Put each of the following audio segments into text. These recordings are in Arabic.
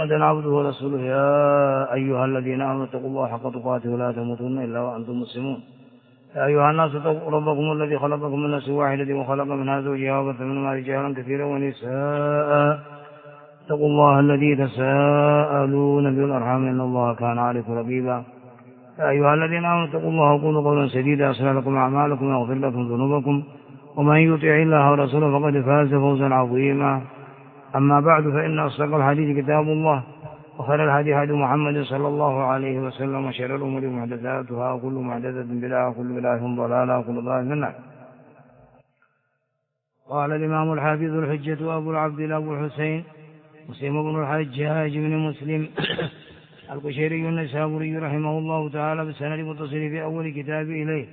محمدا عبده ورسوله يا أيها الذين آمنوا اتقوا الله حق تقاته ولا تموتن إلا وأنتم مسلمون. يا أيها الناس اتقوا ربكم الذي خلقكم من نفس واحدة وخلق منها زوجها وبث منهما رجالا كثيرا ونساء. اتقوا الله الذي تساءلون به والأرحام إن الله كان عليكم رقيبا. يا أيها الذين آمنوا اتقوا الله وقولوا قولا سديدا يصلح لكم أعمالكم ويغفر لكم ذنوبكم ومن يطع الله ورسوله فقد فاز فوزا عظيما. أما بعد فإن أصدق الحديث كتاب الله وخير الهدي هدي محمد صلى الله عليه وسلم وشر الأمور محدثاتها وكل محدثة بدعة وكل بدعة ضلالة وكل ضلالة في النار. قال الإمام الحافظ الحجة أبو العبد أبو الحسين مسلم بن الحجاج بن مسلم القشيري النسابوري رحمه الله تعالى بالسند المتصل في أول كتاب إليه: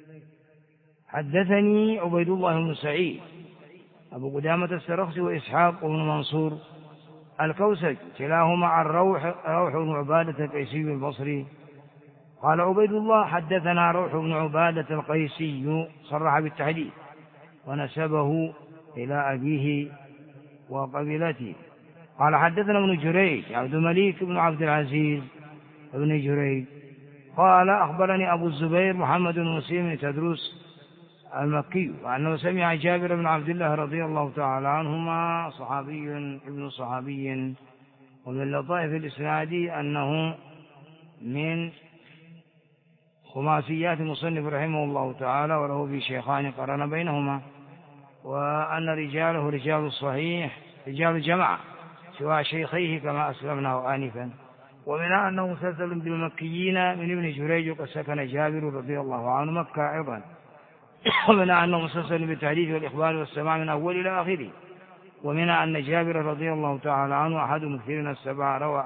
حدثني عبيد الله بن سعيد أبو قدامة السرخسي وإسحاق بن منصور الكوسج كلاهما عن روح بن عبادة القيسي البصري. قال عبيد الله: حدثنا روح بن عبادة القيسي، صرح بالتحديث ونسبه إلى أبيه وقبيلته. قال حدثنا ابن جريج عبد الملك بن عبد العزيز بن جريج قال أخبرني أبو الزبير محمد بن مسلم تدرس المكي وأنه سمع جابر بن عبد الله رضي الله تعالى عنهما صحابي ابن صحابي. ومن لطائف الإسناد أنه من خماسيات المصنف رحمه الله تعالى، وله في شيخان قرن بينهما، وأن رجاله رجال الصحيح رجال الجماعة سواء شيخيه كما أسلمناه آنفا. ومنها أنه مسلسل بالمكيين من ابن جريج وقد سكن جابر رضي الله عنه مكة أيضا. ومنها أنه مسلسل بالتحديث والإخبار والسماع من أول إلى آخره. ومنها أن جابر رضي الله تعالى عنه أحد مكثرين السبع، روى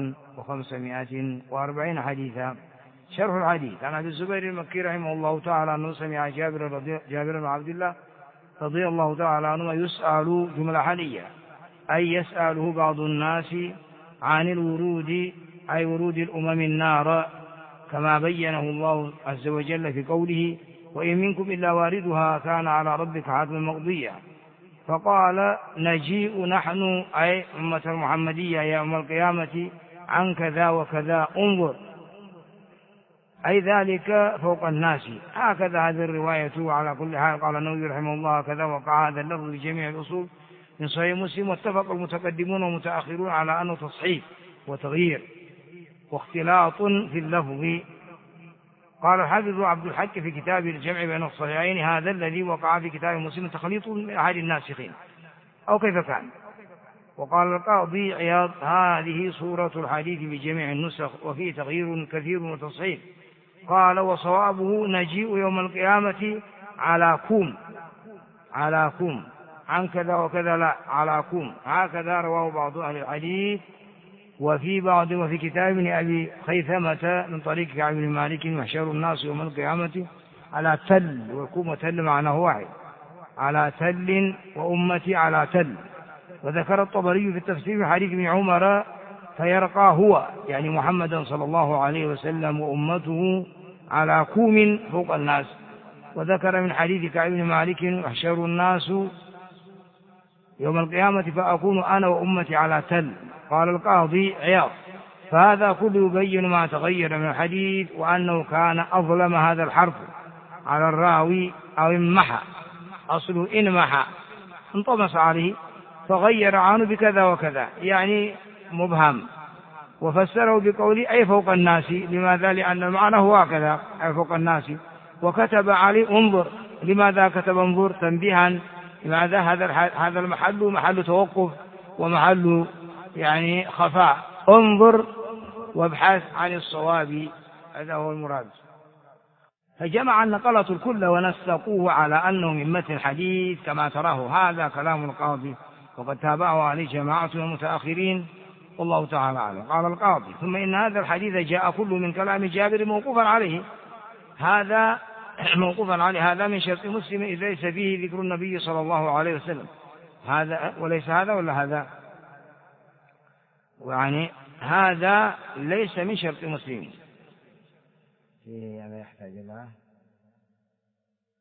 1540 حديثا. شرح الحديث عن أبي الزبير المكي رحمه الله تعالى أنه سمع جابر بن عبد الله رضي الله تعالى عنه يسأل جملة حالية، أي يسأله بعض الناس عن الورود، أي ورود الأمم النار، كما بينه الله عز وجل في قوله: وإن منكم إلا واردها كان على ربك حتما مقضيا. فقال: نجيء نحن أي أمة المحمدية يوم القيامة عن كذا وكذا انظر، أي ذلك فوق الناس. هكذا هذه الرواية. على كل حال قال النووي رحمه الله: كذا وقع هذا اللفظ بجميع الأصول من صحيح مسلم، واتفق المتقدمون والمتأخرون على أنه تصحيح وتغيير واختلاط في اللفظ. قال الحافظ عبد الحق في كتاب الجمع بين الصحيحين: هذا الذي وقع في كتاب مسلم تخليط من أحد الناسخين أو كيف كان. وقال القاضي عياض: هذه صورة الحديث بجميع النسخ وفيه تغيير كثير وتصحيح. قال: وصوابه نجيء يوم القيامة على كوم عن كذا وكذا، لا على كوم. هكذا رواه بعض أهل الحديث. وفي كتاب ابن أبي خيثمة من طريق كعب بن مالك: محشر الناس يوم القيامة على تل، وكوم وتل معناه واحد، على تل، وأمتي على تل. وذكر الطبري في التفسير حديث ابن عمر: فيرقى هو يعني محمدا صلى الله عليه وسلم وأمته على كوم فوق الناس. وذكر من حديث كعب بن مالك: محشر الناس يوم القيامة فأكون أنا وأمتي على تل. قال القاضي عياض: فهذا كله يبين ما تغير من الحديث، وأنه كان أظلم هذا الحرف على الراوي أو انمحى، أصله انمحى انطمس عليه، فغير عنه بكذا وكذا، يعني مبهم، وفسره بقوله أي فوق الناس. لماذا؟ لأن المعنى هو هكذا، أي فوق الناس. وكتب عليه انظر. لماذا كتب انظر؟ تنبيها. لماذا؟ هذا المحل محل توقف ومحل يعني خفاء. انظر وابحث عن الصواب، هذا هو المراد. فجمع النقلة الكل ونسقوه على أنه من متن الحديث كما تراه. هذا كلام القاضي، وقد تابعه عليه جماعة من المتأخرين، والله تعالى أعلم. قال القاضي: ثم إن هذا الحديث جاء كل من كلام جابر موقوفا عليه. هذا موقوفا عليه، هذا من شرط مسلم إذ ليس فيه ذكر النبي صلى الله عليه وسلم. هذا وليس هذا ولا هذا، يعني هذا ليس من شرط مسلم. يعني يحتاج إلى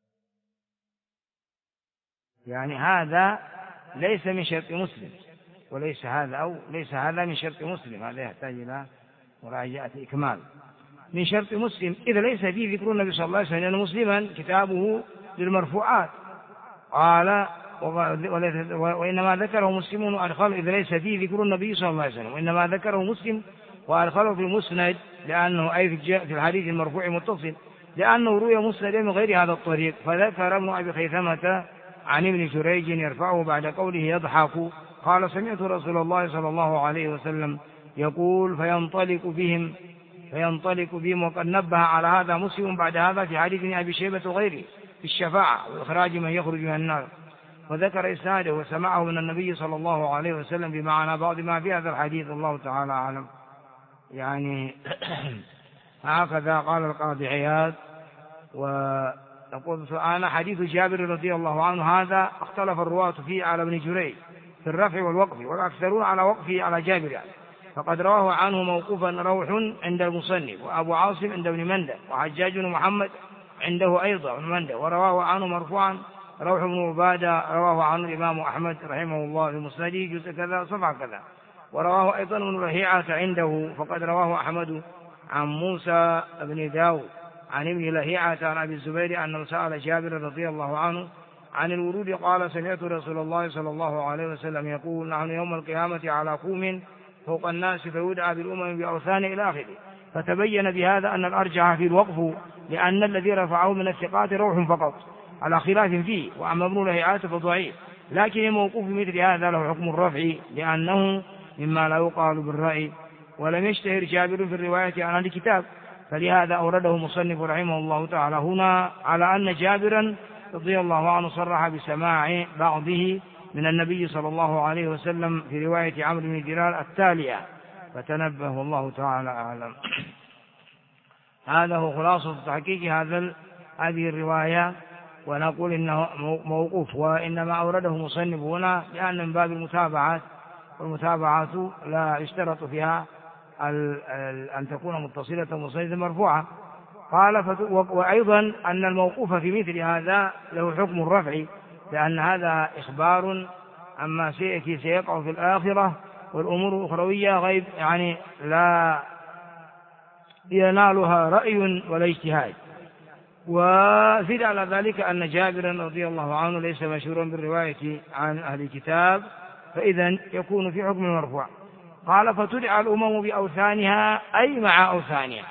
يعني هذا ليس من شرط مسلم، وليس هذا أو ليس هذا من شرط مسلم، هذا يحتاج إلى مراجعة إكمال. من شرط مسلم إذا ليس فيه ذكر النبي صلى الله عليه وسلم، لأن مسلما كتابه للمرفوعات قال وإنما ذكره مسلم وأدخله، إذا ليس فيه ذكر النبي صلى الله عليه وسلم، وإنما ذكره مسلم وأدخله في المسند، لأنه أي في الحديث المرفوع متصل، لأنه روي مسند من غير هذا الطريق. فذكر ابن أبي خيثمة عن ابن جريج يرفعه بعد قوله يضحك قال سمعت رسول الله صلى الله عليه وسلم يقول فينطلق بهم، وقد نبه على هذا مسلم بعد هذا في حديث أبي شيبة وغيره في الشفاعة وإخراج من يخرج من النار، وذكر إسناده وسمعه من النبي صلى الله عليه وسلم بمعنى بعض ما في هذا الحديث، الله تعالى أعلم. يعني هكذا قال القاضي عياض. ويقول أنا حديث جابر رضي الله عنه هذا اختلف الرواة فيه على ابن جريج في الرفع والوقف، والأكثرون على وقفه على جابر يعني. فقد رواه عنه موقوفا روح عند المصنف، وأبو عاصم عند ابن مندة، وحجاج بن محمد عنده أيضا ابن مندة، ورواه عنه مرفوعا روح بن عبادة، رواه عنه الإمام أحمد رحمه الله في مسنده جزء كذا صفحة كذا، ورواه أيضا ابن لهيعة عنده. فقد رواه أحمد عن موسى بن داود عن ابن لهيعة عن أبي الزبير أنه سأل جابر رضي الله عنه عن الورود قال سمعت رسول الله صلى الله عليه وسلم يقول نحن يوم القيامة على كوم فوق الناس فيدعى بالأمم بأوثان إلى آخره. فتبين بهذا أن الأرجح في الوقف، لأن الذي رفعه من الثقات روح فقط على خلاف فيه، وأما ابن لهيعة فضعيف، لكن الموقوف مثل هذا له حكم الرفع لأنه مما لا يقال بالرأي، ولم يشتهر جابر في الرواية عن الكتاب، فلهذا أورده مصنف رحمه الله تعالى هنا على أن جابرا رضي الله عنه صرح بسماع بعضه من النبي صلى الله عليه وسلم في رواية عمرو بن دينار التالية، فتنبه والله تعالى أعلم. هذا هو خلاصة تحقيق هذه الرواية، ونقول إنه موقوف، وإنما أورده مصنف هنا لأن من باب المتابعات، والمتابعات لا يشترط فيها أن تكون متصلة مصنفة مرفوعة. قال وأيضا أن الموقوف في مثل هذا له حكم الرفع، لأن هذا إخبار عما سيقع في الآخرة، والأمور الأخروية غيب يعني لا ينالها رأي ولا اجتهاد. وزيد على ذلك أن جابرا رضي الله عنه ليس مشهورا بالرواية عن أهل الكتاب، فإذا يكون في حكم المرفوع. قال فتدعى الأمم بأوثانها أي مع أوثانها،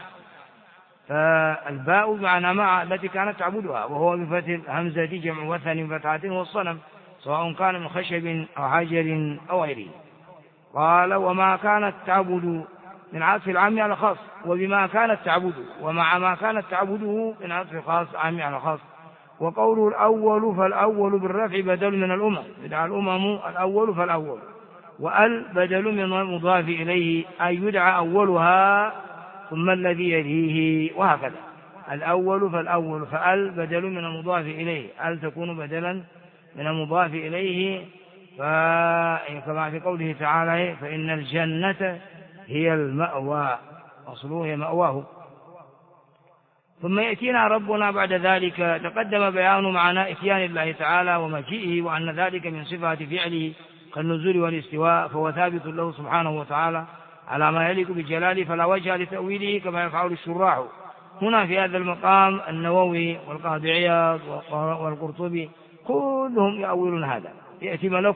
فالباء بمعنى مع التي كانت تعبدها، وهو بفتح الهمزة جمع وثن فتحة والصنم، سواء كان من خشب أو حجر أو غيره. قال وما كانت تعبد من عطف العام على خاص، وبما كانت تعبد، ومع ما كانت تعبده من عطف خاص عام على خاص. وقوله الأول فالأول بالرفع بدل من الأمم، يدعى الأمم الأول فالأول، وأل بدل من المضاف إليه أي يدعى أولها ثم الذي يليه، وهكذا الأول فالأول، فأل بدل من المضاف إليه، أل تكون بدلا من المضاف إليه، كما في قوله تعالى فإن الجنة هي المأوى، أصله هي مأواه. ثم يأتينا ربنا بعد ذلك. تقدم بيان معنى إتيان الله تعالى ومجيئه، وأن ذلك من صفات فعله كالنزول والاستواء، فهو ثابت له سبحانه وتعالى على ما يليق بجلاله، فلا وجه لتأويله كما يفعل الشراح. هنا في هذا المقام النووي والقاضي عياض والقرطبي كلهم يأولون هذا، يأتي ملك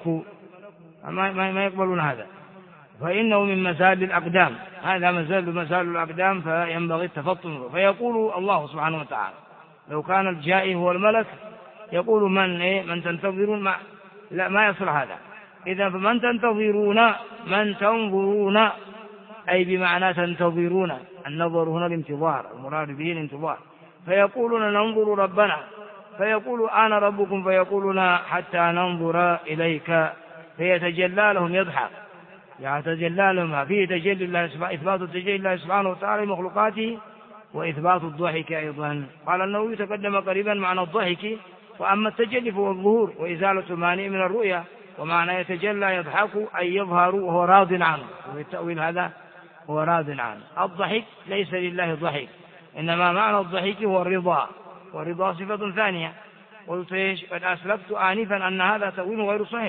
ما يقبلون هذا، فإنه من مزال الأقدام، هذا مزال الأقدام، فينبغي التفطن. فيقول الله سبحانه وتعالى لو كان الجائي هو الملك يقول من تنتظرون، لا ما يصل هذا. إذا فمن تنتظرون من تنظرون، أي بمعنى تنتظرون، النظر هنا الانتظار، المراد به الانتظار. فيقولون ننظر ربنا، فيقول أنا ربكم، فيقولون حتى ننظر إليك، فيتجلى لهم يضحك، يتجلى لهم فيه تجلي الله، إثبات التجلي الله سبحانه وتعالى مخلوقاته، وإثبات الضحك أيضا. قال النووي تقدم قريبا معنى الضحك، وأما التجلي فهو الظهور وإزالة مانع من الرؤيا، ومعنى يتجلى يضحك أي يظهر وهو راض عنه، والتأويل هذا هو راض عنه. الضحك ليس لله ضحك، إنما معنى الضحك هو الرضا، والرضا صفة ثانية. قلت قد أسلفت آنفا أن هذا تأويل غير صحيح،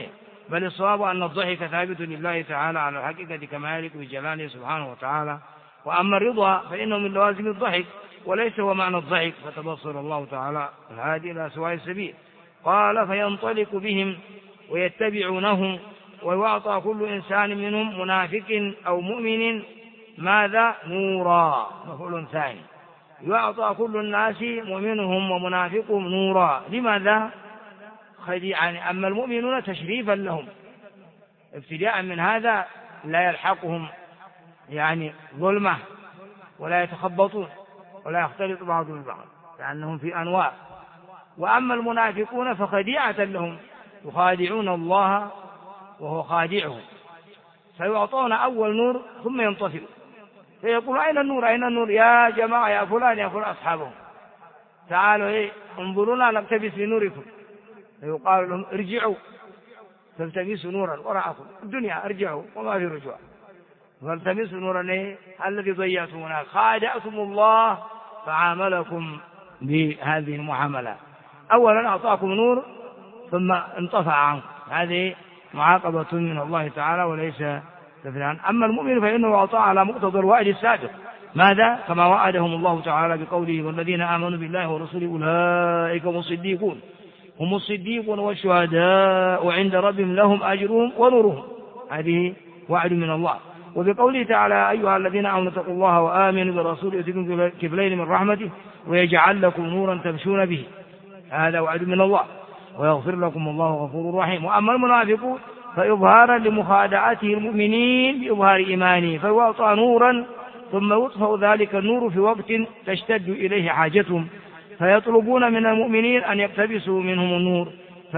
بل الصواب أن الضحك ثابت لله تعالى على الحقيقة كما يليق بجلاله سبحانه وتعالى. وأما الرضا فإنه من لوازم الضحك وليس هو معنى الضحك، فتبصر الله تعالى الهادي إلى سواء السبيل. قال فينطلق بهم ويتبعونه ويعطى كل إنسان منهم منافق أو مؤمن ماذا؟ نورا، مفعول ثاني. يعطى كل الناس مؤمنهم ومنافقهم نورا. لماذا؟ يعني أما المؤمنون تشريفا لهم، ابتداء من هذا لا يلحقهم يعني ظلمة ولا يتخبطون ولا يختلط بعضهم ببعض لأنهم في أنواع. وأما المنافقون فخديعة لهم، يخادعون الله وهو خادعهم، فيعطون أول نور ثم ينطفئون، فيقول أين النور أين النور يا جماعة يا فلان يا فلان أصحابهم تعالوا انظرونا نقتبس بنوركم، فيقال لهم ارجعوا فالتمسوا نورا وراءكم الدنيا، ارجعوا وما في رجوع، فالتمسوا نورا الذي ضيعتم هناك، خادعتم الله فعاملكم بهذه المعاملة. أولا أعطاكم نور ثم انطفأ عنكم، هذه معاقبة من الله تعالى وليس تفريعا. أما المؤمن فإنه أعطى على مقتضى الوعد السابق، ماذا؟ كما وعدهم الله تعالى بقوله والذين آمنوا بالله ورسوله أولئك هم الصديقون والشهداء وعند ربهم لهم أجرهم ونورهم، هذه وعد من الله. وبقوله تعالى أيها الذين آمنوا اتقوا الله وآمنوا برسوله يؤتكم كفلين من رحمته ويجعل لكم نورا تمشون به، هذا وعد من الله، ويغفر لكم الله غفور رحيم. وأما المنافقون فإظهارا لمخادعته المؤمنين بإظهار إيمانه، فيعطى نورا ثم يطفأ ذلك النور في وقت تشتد إليه حاجتهم، فيطلبون من المؤمنين أن يقتبسوا منهم النور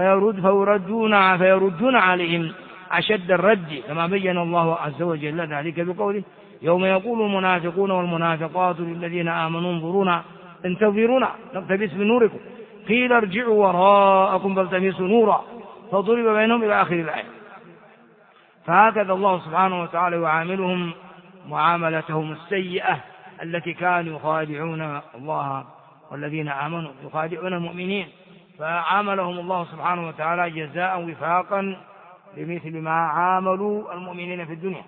فيردون عليهم أشد الرد، كما بين الله عز وجل ذلك بقوله يوم يقول المنافقون والمنافقات للذين آمنوا انظرونا انتظرونا نقتبس من نوركم قيل ارجعوا وراءكم فالتمسوا نورا فضرب بينهم إلى آخر الآية. فهكذا الله سبحانه وتعالى يعاملهم معاملتهم السيئة التي كانوا يخادعون الله والذين آمنوا يخادعون المؤمنين، فعاملهم الله سبحانه وتعالى جزاء وفاقا بمثل ما عاملوا المؤمنين في الدنيا.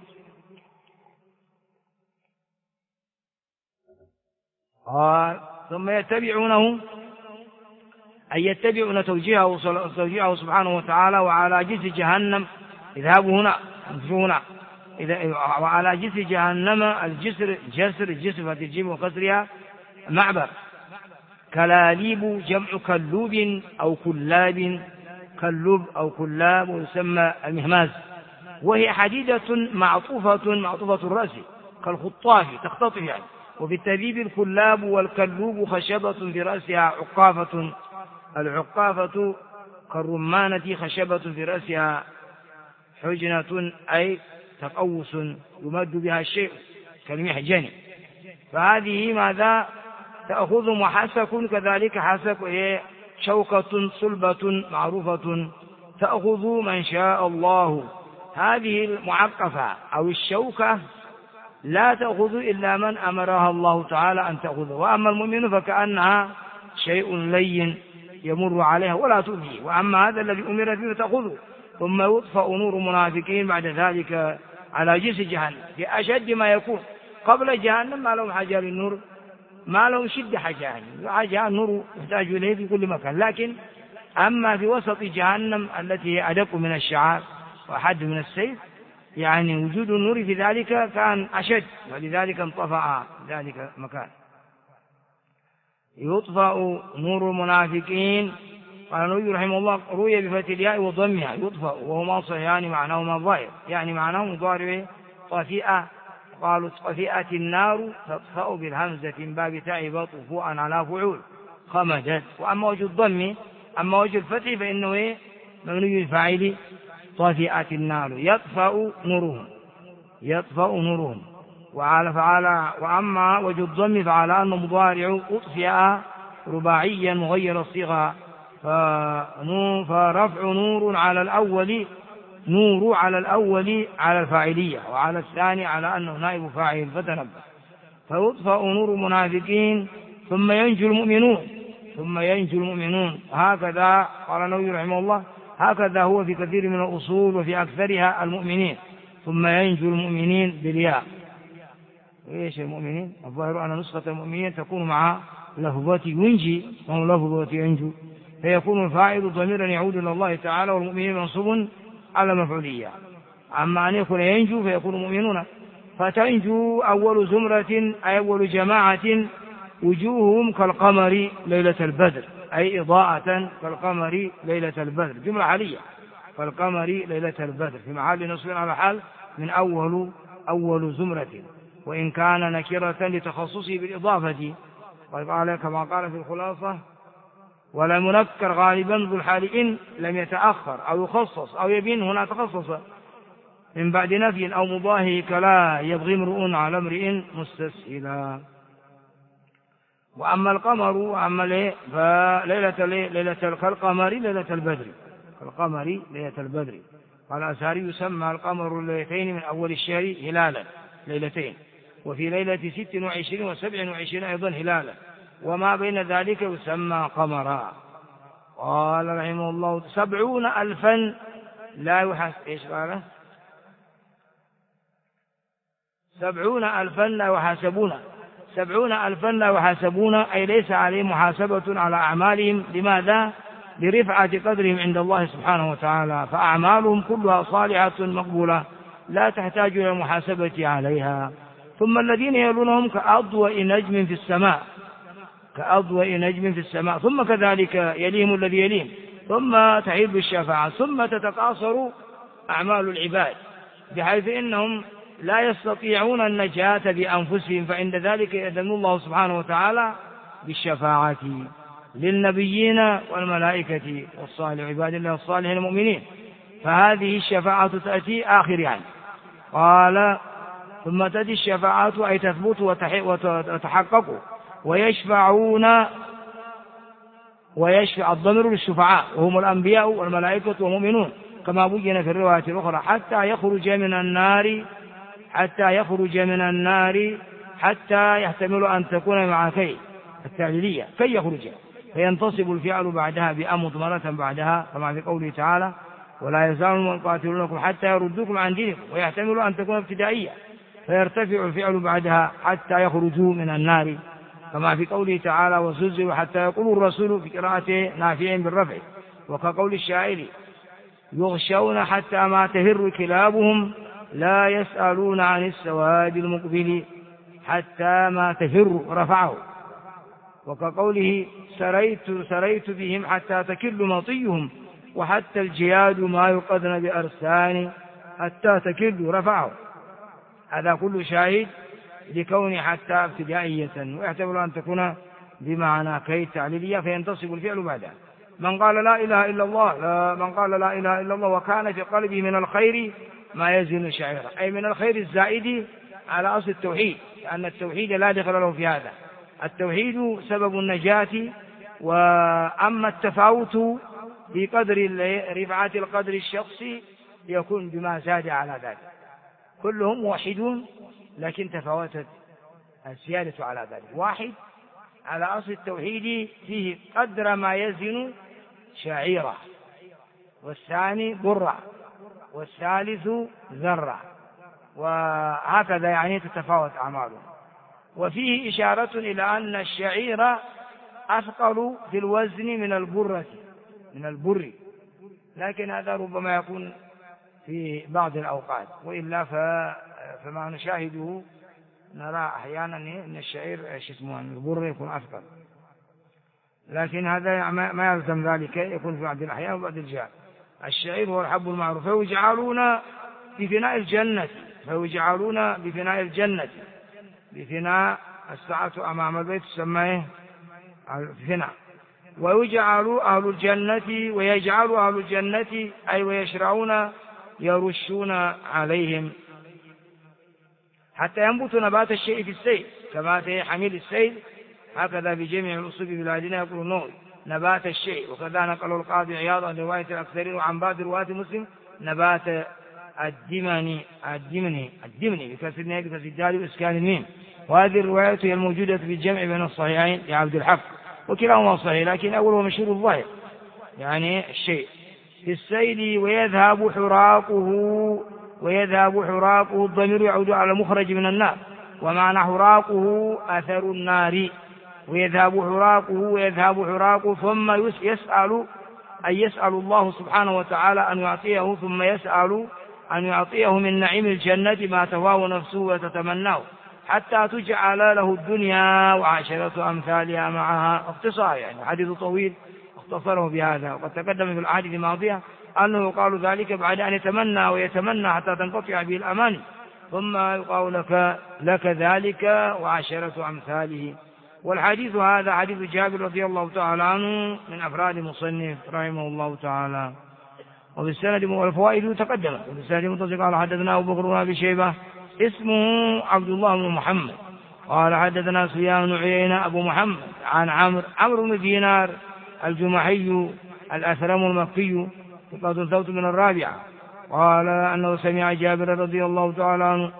ثم يتبعونه أي يتبعون توجيهه سبحانه وتعالى وعلى جسر جهنم اذهبوا هنا امشوا هنا وعلى جسر جهنم الجسر فتجيب وكسرها معبر كلاليب جمع كلوب أو كلاب كلوب أو كلاب ويسمى المهماز، وهي حديدة معطوفة الرأس كالخطاف تختطف يعني. وبالتبيب الكلاب والكلوب خشبة في رأسها عقافة، العقافة كالرمانة خشبة في رأسها حجنة أي تقوس يمد بها الشيء كالمحجن، فهذه ماذا تأخذ محسك كذلك حسك وهي شوكة صلبة معروفة تأخذ من شاء الله. هذه المعقفة أو الشوكة لا تأخذ إلا من أمرها الله تعالى أن تأخذه، وأما المؤمن فكأنها شيء لين يمر عليها ولا تؤذيه، وأما هذا الذي أمر فيه تأخذه. ثم يطفأ نور منافقين بعد ذلك على جسر جهنم في أشد ما يكون. قبل جهنم ما لهم حاجة للنور، ما لهم شدة حاجة النور يحتاج إليه في كل مكان، لكن أما في وسط جهنم التي هي أدق من الشعار وأحد من السيف يعني وجود النور في ذلك كان أشد، ولذلك انطفأ ذلك المكان. يطفأ نور المنافقين. قال النبي رحمه الله روي بفتح الياء وضمها يطفأ وهما صحيحان معناهما الظاهر، يعني معناه مضارع طفئة، قالوا طفئت النار تطفأ بالهمزة من باب تعب طفوءا على فعول خمدت. وأما وجه الضم أما وجه الفتح فإنه مبني الفاعل طفئت النار يطفأ نورهم وأما وجه الضم فعلى أنه مضارع أطفئ رباعيا مغير الصيغة، فرفع نور على الأول على الفاعلية وعلى الثاني على أنه نائب فاعل فتنبه. فيطفأ نور المنافقين ثم ينجو المؤمنون. هكذا قال النبي رحمه الله هكذا هو في كثير من الأصول وفي أكثرها المؤمنين، ثم ينجو المؤمنين بالياء. إيش المؤمنين؟ الظاهر أن نسخة المؤمنين تكون مع لفظة ينجي وهو لفظة ينجو، فيكون الفاعل ضميرا يعود إلى الله تعالى، والمؤمنين منصوب على مفعولية. أما أن يكون ينجو فيكون مؤمنون. فتنجو أول زمرة أي أول جماعة وجوههم كالقمر ليلة البدر، أي إضاءة كالقمر ليلة البدر، جملة حالية، كالقمر ليلة البدر في محل نصب على حال من أول زمرة، وإن كان نكرة لتخصصه بالإضافة، وقال كما قال في الخلاصة: ولا منكر غالبا ذو الحال إن لم يتأخر أو يخصص أو يبين هنا تخصص من بعد نفي أو مضاهي، كلا يبغي امرؤ على امرئ مستسهلا. وأما القمر وأما فليلة كالقمر ليلة البدر، كالقمر ليلة البدر. قال الأزهري: يسمى القمر الليلتين من أول الشهر هلالا ليلتين، وفي ليلة 26 و27 أيضا هلالا، وما بين ذلك يسمى قمرا. قال رحمه الله: 70,000 لا يحاسب. إيش قال؟ 70,000 لا يحاسبون. 70,000 لا يحاسبون أي ليس عليهم محاسبة على أعمالهم. لماذا؟ لرفعة قدرهم عند الله سبحانه وتعالى، فأعمالهم كلها صالحة مقبولة لا تحتاج إلى المحاسبة عليها. ثم الذين يلونهم كأضواء نجم في السماء، كأضواء نجم في السماء، ثم كذلك يليهم الذي يليهم، ثم تحيل بالشفاعة، ثم تتقاصر أعمال العباد بحيث إنهم لا يستطيعون النجاة بأنفسهم، فعند ذلك يأذن الله سبحانه وتعالى بالشفاعة للنبيين والملائكة والصالح عباد الله الصالحين المؤمنين. فهذه الشفاعة تأتي آخر يعني. قال: ثم تأتي الشفاعة أي تثبت وتحقق، ويشفع الضمير للشفعاء وهم الأنبياء والملائكة والمؤمنون، كما بين في الرواية الأخرى: حتى يخرج من النار حتى يحتمل أن تكون مع كي التعليلية كي يخرج، فينتصب الفعل بعدها بأم مضمرة بعدها، كما في قوله تعالى: ولا يزالون يقاتلونكم حتى يردوكم عن دينكم، ويحتمل أن تكون ابتدائية فيرتفع الفعل بعدها حتى يخرجوا من النار، كما في قوله تعالى: وزلزلوا حتى يقول الرسول، في قراءة نافع بالرفع. وكقول الشاعر: يغشون حتى ما تهر كلابهم لا يسألون عن السواد المقبل حتى ما تهر رفعه. وكقوله: سريت بهم حتى تكل مطيهم وحتى الجياد ما يقدن بأرسان حتى تكل رفعه. هذا كل شاهد لكون حتى ابتدائية، ويحتمل أن تكون بمعنى كي تعليلية فينتصب الفعل بعدها. من قال لا إله إلا الله وكان في قلبه من الخير ما يزن شعيرا، أي من الخير الزائد على أصل التوحيد، لأن التوحيد لا دخل له في هذا. التوحيد سبب النجاة، وأما التفاوت في قدر رفعة القدر الشخصي يكون بما زاد على ذلك. كلهم موحدون لكن تفاوتت الزيادة على ذلك. واحد على أصل التوحيد فيه قدر ما يزن شعيرة، والثاني برة، والثالث ذرة، وهكذا يعني تتفاوت أعمالهم. وفيه إشارة إلى أن الشعير أثقل في الوزن من البر، لكن هذا ربما يكون في بعض الأوقات، وإلا فما نشاهده نرى أحيانا أن الشعير البر يكون أثقل، لكن هذا ما يلزم ذلك، يكون في بعض الأحيان وبعض الجهات. الشعير هو الحب المعروف، فيجعلون بفناء الجنة، بفناء الساعة أمام البيت تسمى فناء. ويجعل أهل الجنة أي ويشرعون يرشون عليهم حتى ينبت نبات الشيء في السيل، كما حميل السيل، هكذا في جميع الأصول بلادنا يقول النور نبات الشيء. وكذا نقل القاضي عياض عن رواية الأكثرين وعن بعض رواة مسلم نبات الدمني بكسر النهي بكسر الدال وإسكان الميم. وهذه الرواية هي الموجودة في الجمع بين الصحيحين لعبد الحق، وكلاهما صحيح، لكن أول ومشهور الظاهر يعني الشيء. في السيل ويذهب حراقه الضمير يعود على مخرج من النار، ومعنى حراقه أثر النار. ويذهب حراقه ثم يسأل الله سبحانه وتعالى أن يعطيه، ثم يسأل أن يعطيه من نعيم الجنة ما تهواه نفسه وتتمناه، حتى تجعل له الدنيا وعشرة أمثالها معها. اختصار يعني حديث طويل اختصره بهذا. وقد تقدم في الأحاديث الماضية أنه قال ذلك بعد أن يتمنى ويتمنى حتى تنقطع به الأماني، ثم يقال لك ذلك وعشرة أمثاله. والحديث هذا حديث جابر رضي الله تعالى عنه من أفراد المصنف رحمه الله تعالى. وبالسند والفوائد تقدمت. وبالسند متصل قال حدثنا أبو بكر بن أبي شيبة اسمه عبد الله بن محمد قال حدثنا سفيان بن عيينة أبو محمد عن عمرو بن دينار الجمحي الأثرم المكي ثقة ثبت من الرابعة، قال أنه سمع جابر رضي الله تعالى عنه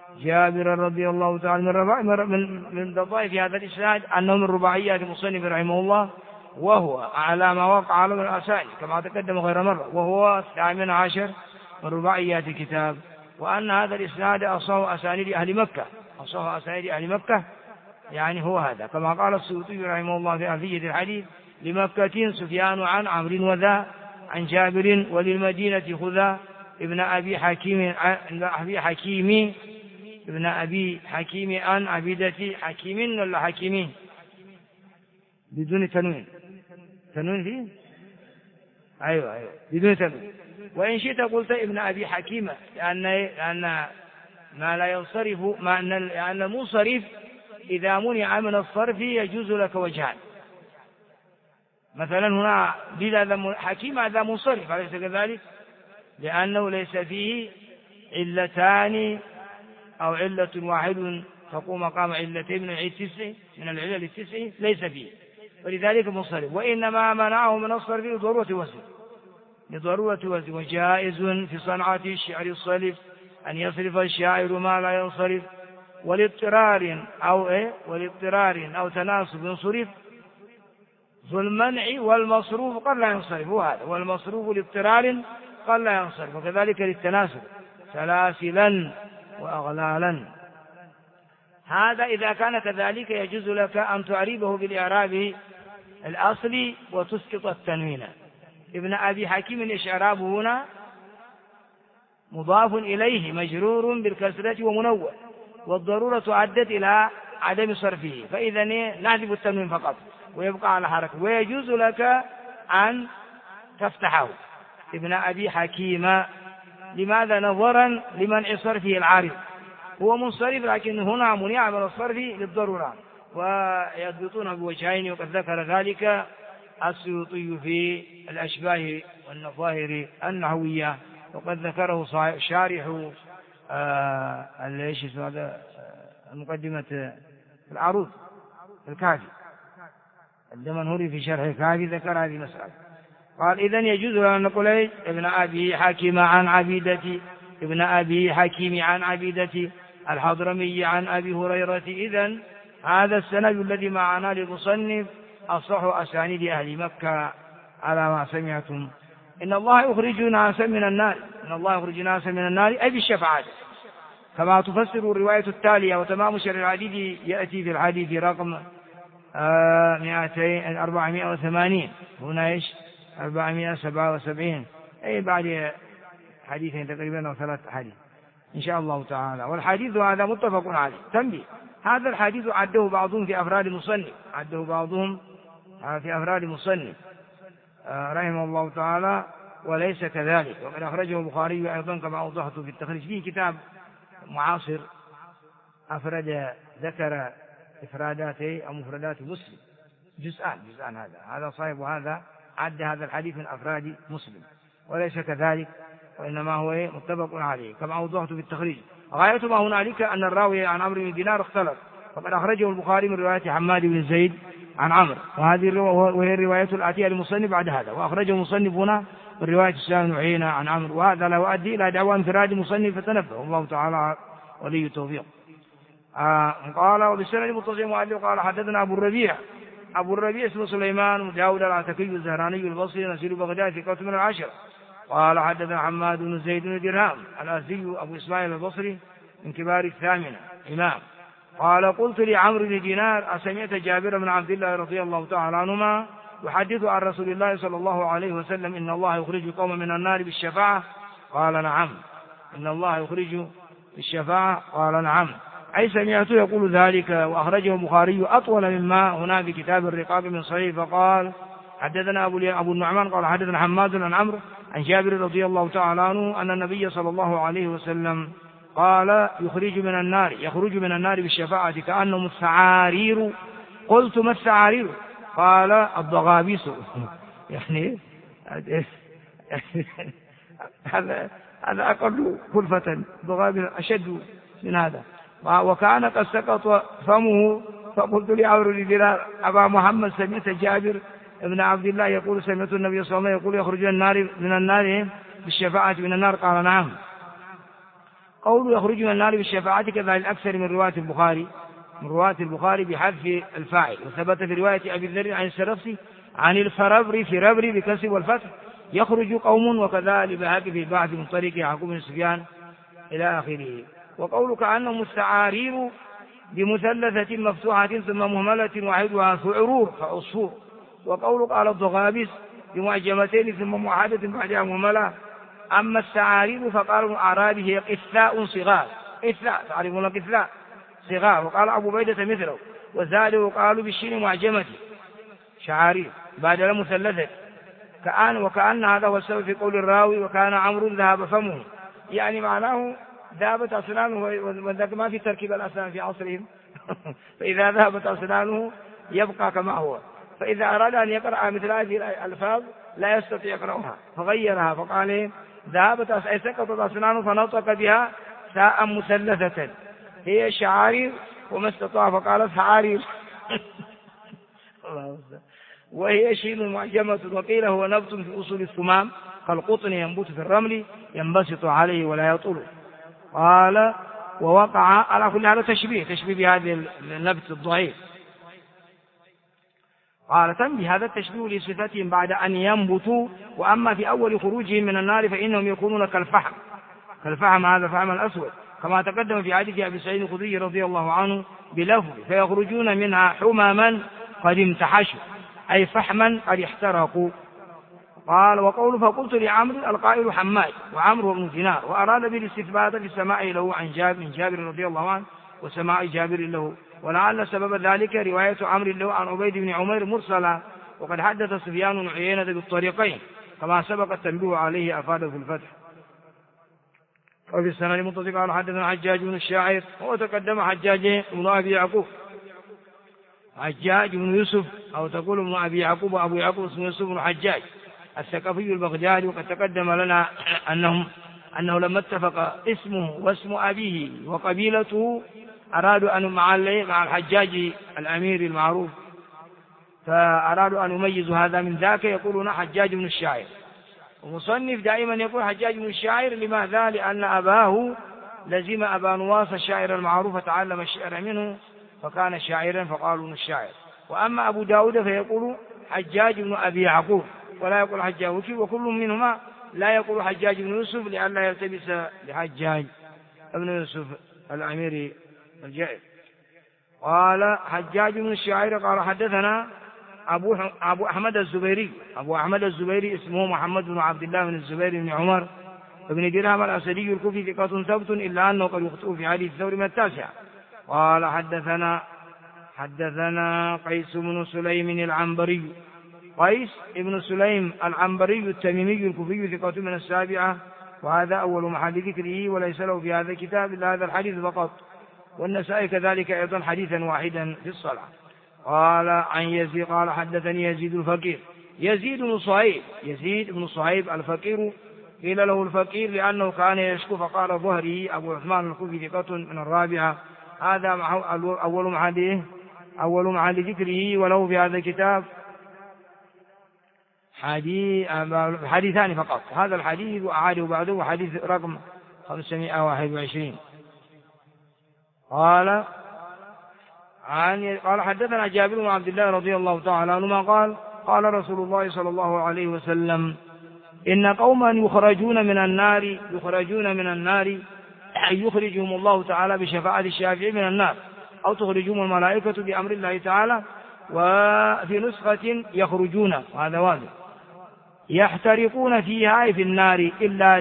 من لطائف هذا الإسناد أنه من رباعيات المصنف رحمه الله، وهو على ما وقع على الأسانيد كما تقدم غير مرة، وهو 18 من رباعيات الكتاب. وأن هذا الإسناد أصح أسانيد أهل مكة يعني هو هذا، كما قال السيوطي رحمه الله في ألفية الحديث: لمكة سفيان عن عمرو وذا عن جابر، وللمدينة خذا ابن أبي حكيم عن عبيدة حكيم ولا حكيمين بدون تنوين فيه أيوة بدون تنوين. وإن شئت قلت ابن أبي حكيمة، لأن ما لا ينصرف لأن المنصرف إذا منع من الصرف يجوز لك وجهان. مثلا هنا بلا حكيم هذا منصرف أليس كذلك؟ لأنه ليس فيه علتان أو علة واحد تقوم مقام علتين من العلل التسع ليس فيه، ولذلك منصرف. وإنما منعه من الصرف لضرورة وزن. وجائز في صنعة الشعر الصرف أن يصرف الشاعر ما لا ينصرف، والاضطرار أو تناسب صرف ذو المنع، والمصروف قد لا ينصرف، وهذا والمصروف لاضطرار قد لا ينصرف، وكذلك للتناسب سلاسلا وأغلالا. هذا إذا كان كذلك يجوز لك أن تعربه بالإعراب الأصلي وتسقط التنوين. ابن أبي حكيم الإعراب هنا مضاف إليه مجرور بالكسرة ومنون، والضرورة عدت إلى عدم صرفه، فإذا نحذف التنوين فقط ويبقى على حركة. ويجوز لك أن تفتحه ابن أبي حكيم. لماذا؟ نظرا لمنع صرفه العارض، هو منصرف لكن هنا منع من الصرف للضرورة، ويضبطون بوجهين، وقد ذكر ذلك السيوطي في الأشباه والنظائر النحوية، وقد ذكره شارح المقدمة العروض الكافي الدمنهوري في شرح الكافي ذكر هذه المسألة. قال: إذن يجوز أن نقول ابن أبي حكيم عن عبيدة الحضرمي عن أبي هريرة. إذن هذا السند الذي معنا للمصنف أصح أسانيد أهل مكة على ما سمعتم. إن الله يخرج ناسا من النار أي بالشفاعة، كما تفسر الرواية التالية. وتمام شرح الحديث يأتي في الحديث رقم 480 هنا 477 أي بعد حديثين تقريبا أو 3 حديث إن شاء الله تعالى. والحديث هذا متفق عليه. تنبيه: هذا الحديث عده بعضهم في أفراد المصنف رحمه الله تعالى، وليس كذلك. وقد أخرجه البخاري أيضا كما أوضحت في التخريج في كتاب معاصر ذكر إفرادات أو مفردات مسلم جزءان هذا صاحب هذا عد هذا الحديث من أفراد مسلم، وليس كذلك، وإنما هو متفق عليه كما أوضحت في التخريج. غاية ما هنالك أن الراوي عن عمرو بن دينار اختلف، فقد أخرجه البخاري من رواية حماد بن زيد عن عمرو، وهي الرواية الآتية للمصنف بعد هذا. وأخرجه المصنف هنا من رواية سفيان بن عيينة عن عمرو، وهذا لا يؤدي إلى دعوى انفراد المصنف، فتنبه الله تعالى ولي التوفيق. قال: وبالسند المتصل مؤلف قال: حدثنا أبو الربيع اسمه سليمان بن داود العتكي الزهراني البصري نزيل بغداد ثقة من العشرة، قال حدثنا حماد بن زيد بن درهم الأزدي أبو إسماعيل البصري من كبار الثامنة إمام. قال قلت لعمرو بن دينار أسمعت جابر بن عبد الله رضي الله تعالى عنهما يحدث عن رسول الله صلى الله عليه وسلم إن الله يخرج قوما من النار بالشفاعة؟ قال نعم. إن الله يخرج بالشفاعة؟ قال نعم. أي سمعت يقول ذلك. وأخرجه البخاري أطول مما هنا في كتاب الرقاق من صحيح. فقال حدثنا أبو النعمان قال حدثنا حماد عن عمرو عن جابر رضي الله تعالى عنه أن النبي صلى الله عليه وسلم قال يخرج من النار بالشفاعة كأنهم السعارير. قلت ما السعارير؟ قال الضغابيس. يعني هذا أقل كلفة، ضغابيس أشد من هذا. وكان قد سقط فمه. فقلت لعمرو بن دينار أبا محمد سمعت جابر ابن عبد الله يقول سمعت النبي صلى الله عليه وسلم يقول يخرج من النار بالشفاعة من النار؟ قال نعم. قول يخرج من النار بالشفاعة كذا الأكثر من رواة البخاري بحذف الفاعل. وثبت في رواية أبي الذر عن السرفسي عن الفربري في ربري بكسر والفتح يخرج قوم. وكذا لبهاك في البعث من طريق يعقوب بن سفيان إلى آخره. وقول كأنهم السعارير بمثلثة مفتوحة ثم مهملة واحدها ثعرور كعصفور. وقول قال الضغابس بمعجمتين ثم موحدة بعدها مهملة. أما السعارير فقال الأعرابي هي قثاء صغار. قثاء تعرفون قثاء صغار. وقال أبو بيدة مثله. وزاد وقالوا بالشين معجمة شعارير بعد المثلثة وكأن هذا هو السبب في قول الراوي وكان عمرو ذهب فمه، يعني معناه ذهبت أسنانه. وذلك ما في تركيب الأسنان في عصرهم فإذا ذهبت أسنانه يبقى كما هو. فإذا أراد أن يقرأ مثل هذه الألفاظ لا يستطيع يقرأها فغيرها فقال ذهبت سقطت أسنانه فنطق بها ساء مثلثة هي شعارير وما استطاع فقال سعارير وهي شين معجمة. وقيل هو نبت في أصول الثمام كالقطن ينبت في الرمل ينبسط عليه ولا يطول. قال ووقع على كل هذا تشبيه بهذه النبت الضعيف. قال تنبي هذا التشبيه لصفتهم بعد أن ينبتوا. وأما في أول خروجهم من النار فإنهم يكونون كالفحم هذا الفحم الأسود كما تقدم في حديث أبي سعيد الخدري رضي الله عنه بلفظ فيخرجون منها حمما قد امتحشوا أي فحما قد احترقوا. قال وقول فقلت لعمرو القائل حماد وعمرو بن دينار وأراد بالاستثبات في السماع له عن جابر رضي الله عنه وسماع جابر له. ولعل سبب ذلك رواية عمرو له عن عبيد بن عمير مرسلا. وقد حدث سفيان بن عيينة بالطريقين كما سبق التنبيه عليه أفاد في الفتح. وفي السنة المتصل قال حدثنا حجاج بن الشاعر وتقدم حجاج بن أبي يعقوب حجاج بن يوسف أو تقول ابن أبي يعقوب أبو يعقوب اسمه يوسف بن حجاج الثقفي البغدادي. وقد تقدم لنا أنه لما اتفق اسمه واسم أبيه وقبيلته أرادوا أن مع الحجاج الأمير المعروف فأرادوا أن يميزوا هذا من ذاك يقولون حجاج بن الشاعر. ومصنف دائما يقول حجاج بن الشاعر لماذا؟ لأن أباه لزم أبا نواس الشاعر المعروف فتعلم الشعر منه فكان شاعرا فقالوا الشاعر. وأما أبو داود فيقول حجاج بن أبي يعقوب ولا يقول حجاج. وكل منهما لا يقول حجاج بن يوسف لئلا يلتبس لحجاج بن يوسف الأمير الجائر. قال حجاج بن الشاعر قال حدثنا أبو أحمد الزبيري اسمه محمد بن عبد الله بن الزبير بن عمر بن درهم الأسدي الكوفي ثقة ثبت إلا أنه قد يخطئ في حديث الثوري من التاسع. قال حدثنا قيس بن سليم العنبري قيس بن سليم العنبري التميمي الكوفي ثقة من السابعة. وهذا أول محل ذكره وليس له في هذا الكتاب إلا هذا الحديث فقط. والنسائي كذلك أيضا حديثا واحدا في الصلاة. قال عن يزيد قال حدثني يزيد الفقير يزيد بن صهيب الفقير قيل له الفقير لأنه كان يشكو فقال ظهري أبو عثمان الكوفي ثقة من الرابعة. هذا أول محل ذكره وله في هذا الكتاب حديثان فقط. هذا الحديث وأعاده بعده حديث رقم 521. قال حدثنا جابر بن عبد الله رضي الله تعالى عنهما قال قال رسول الله صلى الله عليه وسلم إن قوما يخرجون من النار أن يخرجهم الله تعالى بشفاعة الشافعي من النار، أو تخرجهم الملائكة بأمر الله تعالى. وفي نسخة يخرجون، وهذا واضح، يحترقون فيها في النار إلا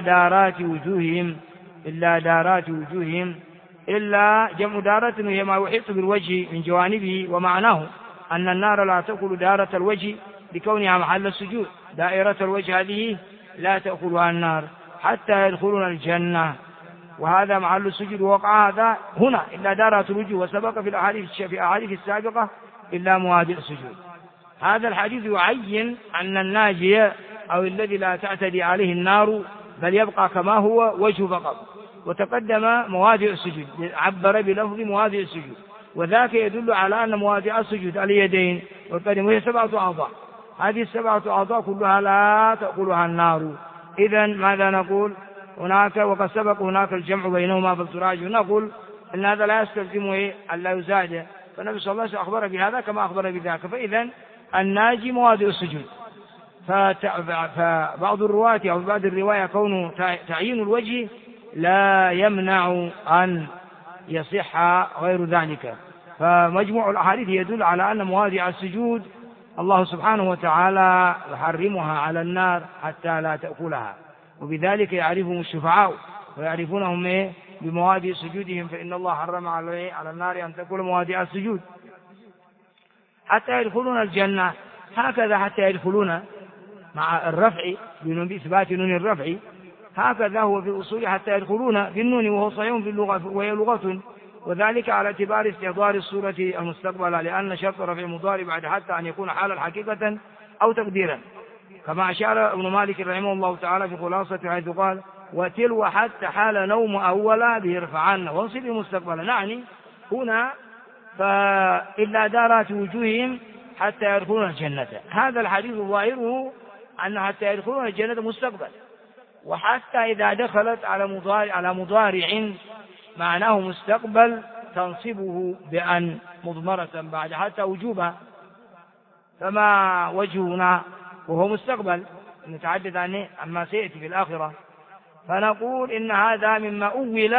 دارات وجوههم، إلا جمع دارة وهي ما يحيط بالوجه من جوانبه، ومعناه أن النار لا تأكل دارة الوجه لكونها محل السجود، دائرة الوجه هذه لا تأكلها النار حتى يدخلون الجنة، وهذا محل السجود، ووقع هذا هنا إلا دارة الوجوه، وسبق في الأحاديث السابقة إلا مواضع السجود. هذا الحديث يعين أن الناجي أو الذي لا تعتدي عليه النار بل يبقى كما هو وجه فقط. وتقدم مواضع السجود، عبر بلفظ مواضع السجود، وذاك يدل على أن مواضع السجود اليدين والقدم وهي 7 أعضاء، هذه 7 أعضاء كلها لا تأكلها النار. إذن ماذا نقول هناك؟ وقد سبق هناك الجمع بينهما بالتراجع، نقول أن هذا لا يستلزم أن لا يزاد، فالنبي صلى الله عليه وسلم أخبر بهذا كما أخبر بذاك، فإذن الناجي مواضع السجود. فبعض الرواة أو بعض الرواية كونه تعيين الوجه لا يمنع أن يصح غير ذلك. فمجموع الأحاديث يدل على أن مواضع السجود الله سبحانه وتعالى يحرمها على النار حتى لا تأكلها، وبذلك يعرفهم الشفعاء ويعرفونهم بمواضع سجودهم، فإن الله حرم على النار أن تأكل مواضع السجود حتى يدخلون الجنة. هكذا حتى يدخلون مع الرفع بإثبات نون الرفع، هكذا هو في الأصول حتى يدخلون بالنون، وهو صحيح في اللغة وهي لغة، وذلك على اعتبار استحضار الصورة المستقبلة، لأن شرط رفع مضارع بعد حتى أن يكون حالا حقيقة أو تقديرا، كما أشار ابن مالك رحمه الله تعالى في خلاصة حيث قال: وتلو حتى حال نوم أولا بيرفعن وانصب مستقبلا. يعني هنا فإلا دارات وجوههم حتى يدخلون الجنة. هذا الحديث ظاهره أن حتى يدخلون الجنة مستقبل، وحتى إذا دخلت على مضارع معناه مستقبل تنصبه بأن مضمرة بعد حتى وجوبا، فما وجهنا وهو مستقبل نتعدد عنه عما سيأتي في الآخرة. فنقول إن هذا مما أول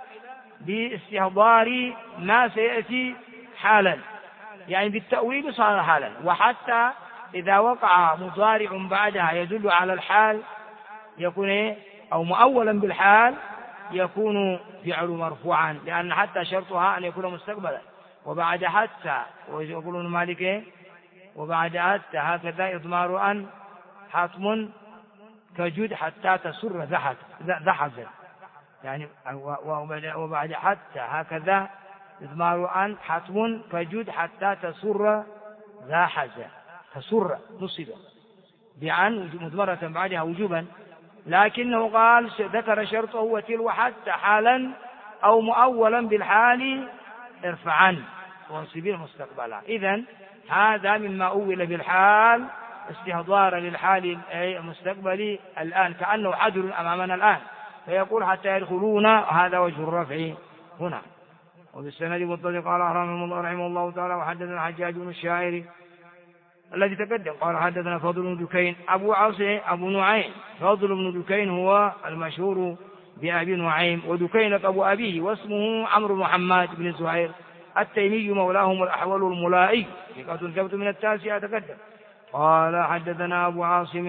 باستحضار ما سيأتي حالا، يعني بالتأويل صار حالا، وحتى إذا وقع مضارع بعدها يدل على الحال يكون أو مؤولا بالحال يكون فعل مرفوعا، لأن حتى شرطها أن يكون مستقبلا. وبعد حتى ويقولون مالك وبعد حتى هكذا إضمار أن حتم كجد حتى تسر ذحزا، يعني وبعد حتى هكذا إضمار أن حتم كجد حتى تسر ذحزا، تسر نصب بعن مضمرة بعدها وجوبا، لكنه قال ذكر شرطه وتلو حتى حالا أو مؤولا بالحال ارفعا وانصبين مستقبلا. إذن هذا مما أول بالحال استحضار للحال المستقبلي الآن، كأنه حجر أمامنا الآن، فيقول حتى يدخلون، هذا وجه الرفع هنا. وبالسند متصل قال رحمه الله تعالى: وحدثنا حجاج بن الشاعري الذي تقدم قال حدثنا فضل بن دكين أبو نعيم. فضل بن دكين هو المشهور بأبي نعيم، ودكين أبو أبيه، واسمه عمرو محمد بن زهير التيمي مولاهم الأحول الملائي، ثقة ثبت من 9 تقدم. قال حدثنا أبو عاصم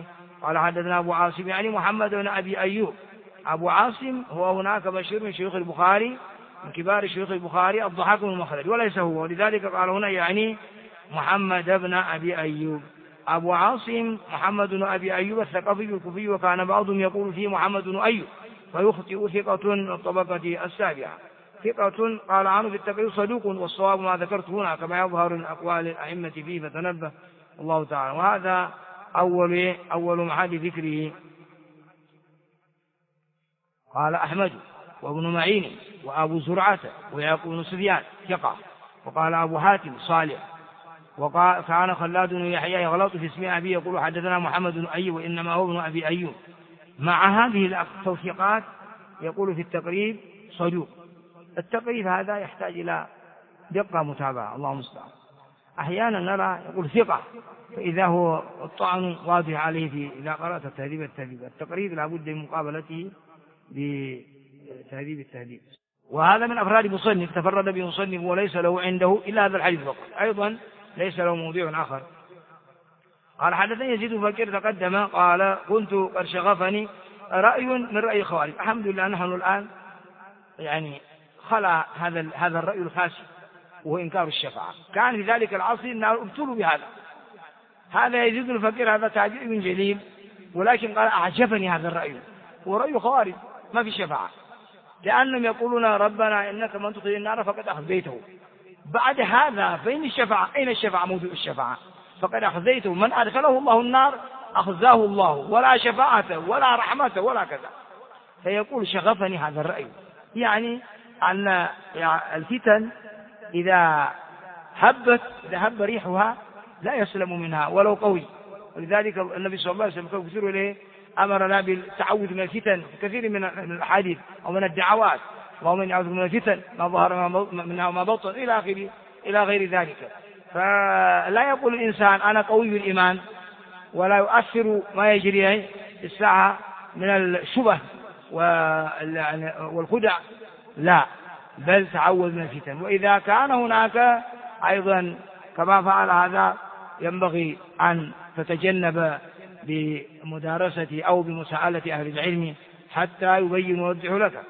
يعني محمد بن أبي أيوب. أبو عاصم هو هناك بشير من شيوخ البخاري، من كبار شيوخ البخاري، الضحاك بن مخلد، وليس هو، ولذلك قال هنا يعني محمد بن أبي أيوب. أبو عاصم محمد بن أبي أيوب الثقفي الكوفي، وكان بعضهم يقول فيه محمد بن أيوب فيخطئ، ثقة من الطبقة 7، ثقة قال عنه في التقريب صدوق، والصواب ما ذكرت هنا كما يظهر من أقوال الأئمة فيه، فتنبه الله تعالى. وهذا أول محل ذكره. قال أحمد وابن معين وأبو زرعة ويعقوب بن سفيان ثقة. وقال أبو حاتم صالح. وقال كان خلاد بن يحيى يغلط في اسم أبي يقول حدثنا محمد بن أيوب وإنما هو ابن أبي أيوب. مع هذه التوثيقات يقول في التقريب صدوق. التقريب هذا يحتاج إلى دقة متابعة، الله المستعان. أحيانا نرى يقول ثقة، فإذا هو الطعن واضح عليه إذا قرأت التهذيب التقريب لابد من مقابلته بتهذيب التهذيب. وهذا من أفراد مصنف، تفرد بمصنف وليس له عنده إلا هذا الحديث فقط، أيضا ليس له موضوع آخر. قال حدثني يزيد بن بكير تقدم قال كنت قد شغفني رأي من رأي الخوارج. الحمد لله نحن الآن يعني خلع هذا الرأي الخاسي وهو إنكار الشفاعة. كان في ذلك العصر الناس ابتلوا بهذا. هذا يزيد بن بكير هذا تعجب جليل، ولكن قال أعجبني هذا الرأي، هو رأي الخوارج ما في شفاعة، لأنهم يقولون ربنا إنك من تدخل النار فقد أخزيته. بعد هذا فإن الشفاعة أين الشفاعة؟ موضوع الشفاعة فقد أخزيته، من أدخله الله النار أخزاه الله، ولا شفاعة ولا رحمة ولا كذا. فيقول شغفني هذا الرأي، يعني أن الفتن إذا هب ريحها لا يسلم منها ولو قوي. ولذلك النبي صلى الله عليه وسلم كثير إليه أمرنا بالتعوذ من الفتن في كثير من الحديث أو من الدعوات، اللهم يعوذ من الفتن ما ظهر منها وما بطن إلى غير ذلك. فلا يقول الإنسان أنا قوي بالإيمان ولا يؤثر ما يجري الساعة من الشبه والخدع، لا، بل تعوذ من الفتن. وإذا كان هناك أيضا كما فعل هذا ينبغي أن تتجنب بمدارسة أو بمساءلة أهل العلم حتى يبين ويوضح لك.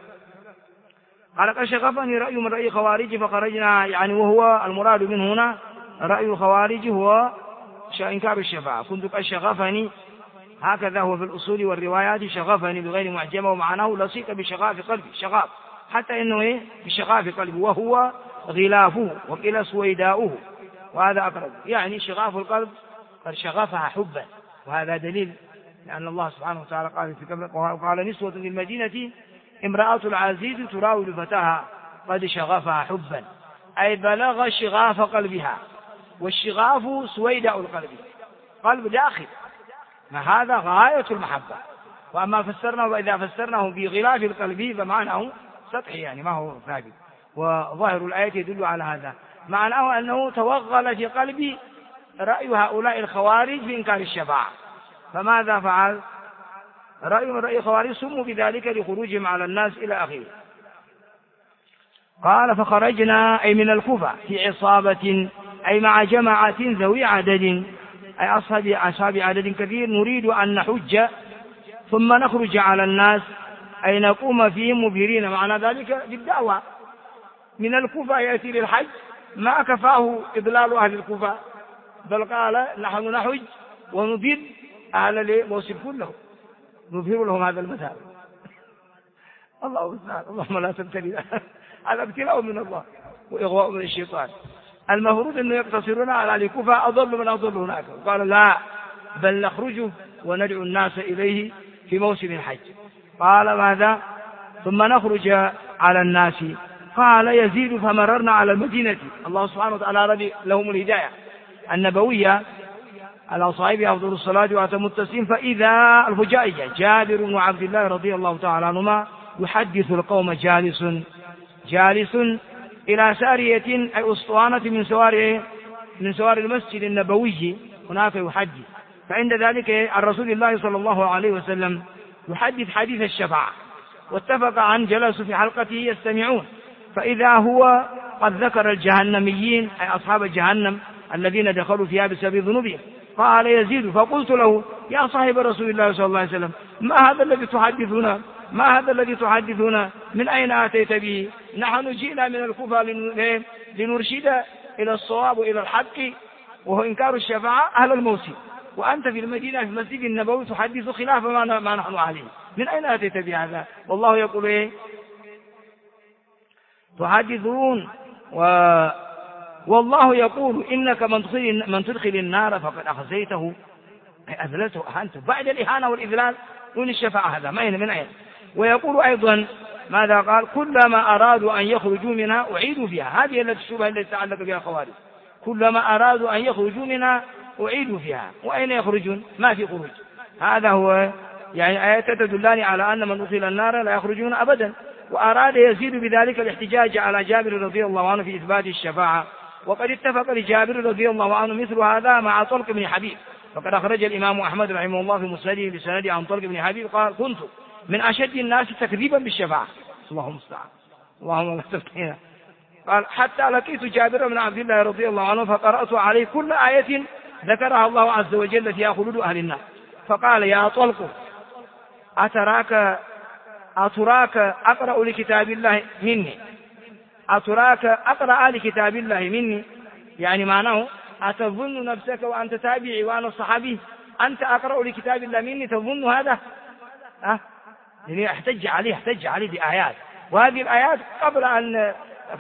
قال قد شغفني رأي من رأي خوارج فخرجنا، يعني وهو المراد من هنا رأي الخوارج هو إنكار الشفاعة. كنت قد شغفني، هكذا هو في الأصول والروايات، شغفني بغير معجمة ومعناه لصيق بشغاف قلبي، شغاف حتى إنه بشغاف قلبي وهو غلافه وقيل سويداؤه، وهذا أقرب، يعني شغاف القلب قد شغفها حبا. وهذا دليل لأن الله سبحانه وتعالى قال نسوة في المدينة امرأة العزيز تراود فتاها قد شغفها حبا، أي بلغ شغاف قلبها، والشغاف سويداء القلب، قلب داخل، ما هذا غاية المحبة. وأما وإذا فسرناه بغلاف القلب فمعناه سطحي، يعني ما هو ثابت. وظاهر الآية يدل على هذا، معناه أنه توغل في قلبي رأي هؤلاء الخوارج بإنكار الشفاعة. فماذا فعل؟ رأي من رأي الخوارج سموا بذلك لخروجهم على الناس إلى آخره. قال فخرجنا أي من الكوفة في عصابة أي مع جماعة ذوي عدد، أي أصحاب عدد كثير، نريد أن نحج ثم نخرج على الناس أي نقوم فيهم مبهرين، معنى ذلك بالدعوة. من الكوفة يأتي للحج ما كفاه إضلال أهل الكوفة، بل قال نحن نحج ونبهر أهل الموصل كله، نظهر لهم هذا المثال. الله أكبر، اللهم لا تبتلي. هذا ابتلاء من الله وإغواء من الشيطان. المفروض أنه يقتصرون على الكوفة أضل من أضل هناك، قال لا، بل نخرج وندعو الناس إليه في موسم الحج. قال ماذا؟ ثم نخرج على الناس. قال يزيد فمررنا على المدينة. الله سبحانه وتعالى رضي لهم الهداية النبوية على صاحبها أفضل الصلاة وأتم التسليم، فإذا الفجائية جابر وعبد الله رضي الله تعالى عنهما يحدث القوم جالس إلى سارية أي أسطوانة من سوار المسجد النبوي، هناك يحدث. فعند ذلك عن رسول الله صلى الله عليه وسلم يحدث حديث الشفاعة، واتفق عن جلسوا في حلقته يستمعون، فإذا هو قد ذكر الجهنميين أي أصحاب جهنم الذين دخلوا فيها بسبب ذنوبهم. قال يزيد فقلت له يا صاحب رسول الله صلى الله عليه وسلم ما هذا الذي تحدثنا من أين أتيت به؟ نحن جئنا من الكوفة لنرشد إلى الصواب وإلى الحق وهو إنكار الشفاعة أهل الموسم، وأنت في المدينة في المسجد النبوي تحدث خلاف ما نحن عليه، من أين أتيت بهذا؟ والله يقول إيه؟ تحدثون والله يقول إنك من تدخل النار فقد أخزيته، أذلته أهانته، بعد الإهانة والإذلال دون الشفاعة، هذا ما من أين؟ ويقول أيضا ماذا قال؟ كلما أرادوا أن يخرجوا منها أعيدوا فيها. هذه الشبهة التي تتعلق بها الخوارج، كلما أرادوا أن يخرجوا منها أعيدوا فيها. وأين يخرجون؟ ما في خروج. هذا هو يعني آيات تدلان على أن من أدخل النار لا يخرجون أبدا. وأراد يزيد بذلك الاحتجاج على جابر رضي الله عنه في إثبات الشفاعة، وقد اتفق لجابر رضي الله عنه مثل هذا مع طلق بن حبيب، فقد أخرج الإمام أحمد رحمه الله في مسنده بسنده عن طلق بن حبيب قال كنت من أشد الناس تكذيبا بالشفاعة، اللهم المستعان، اللهم لا تفتنا. قال حتى لقيت جابر بن عبد الله رضي الله عنه فقرأت عليه كل آية ذكرها الله عز وجل فيها خلود أهل النار، فقال يا طلق أتراك أقرأ لكتاب الله مني، أتراك أقرأ لكتاب الله مني، يعني معناه أتظن نفسك وأنت تابعي وأنا صحابي أنت أقرأ لكتاب الله مني تظن هذا؟ يعني احتج عليه بآيات، وهذه الآيات قبل أن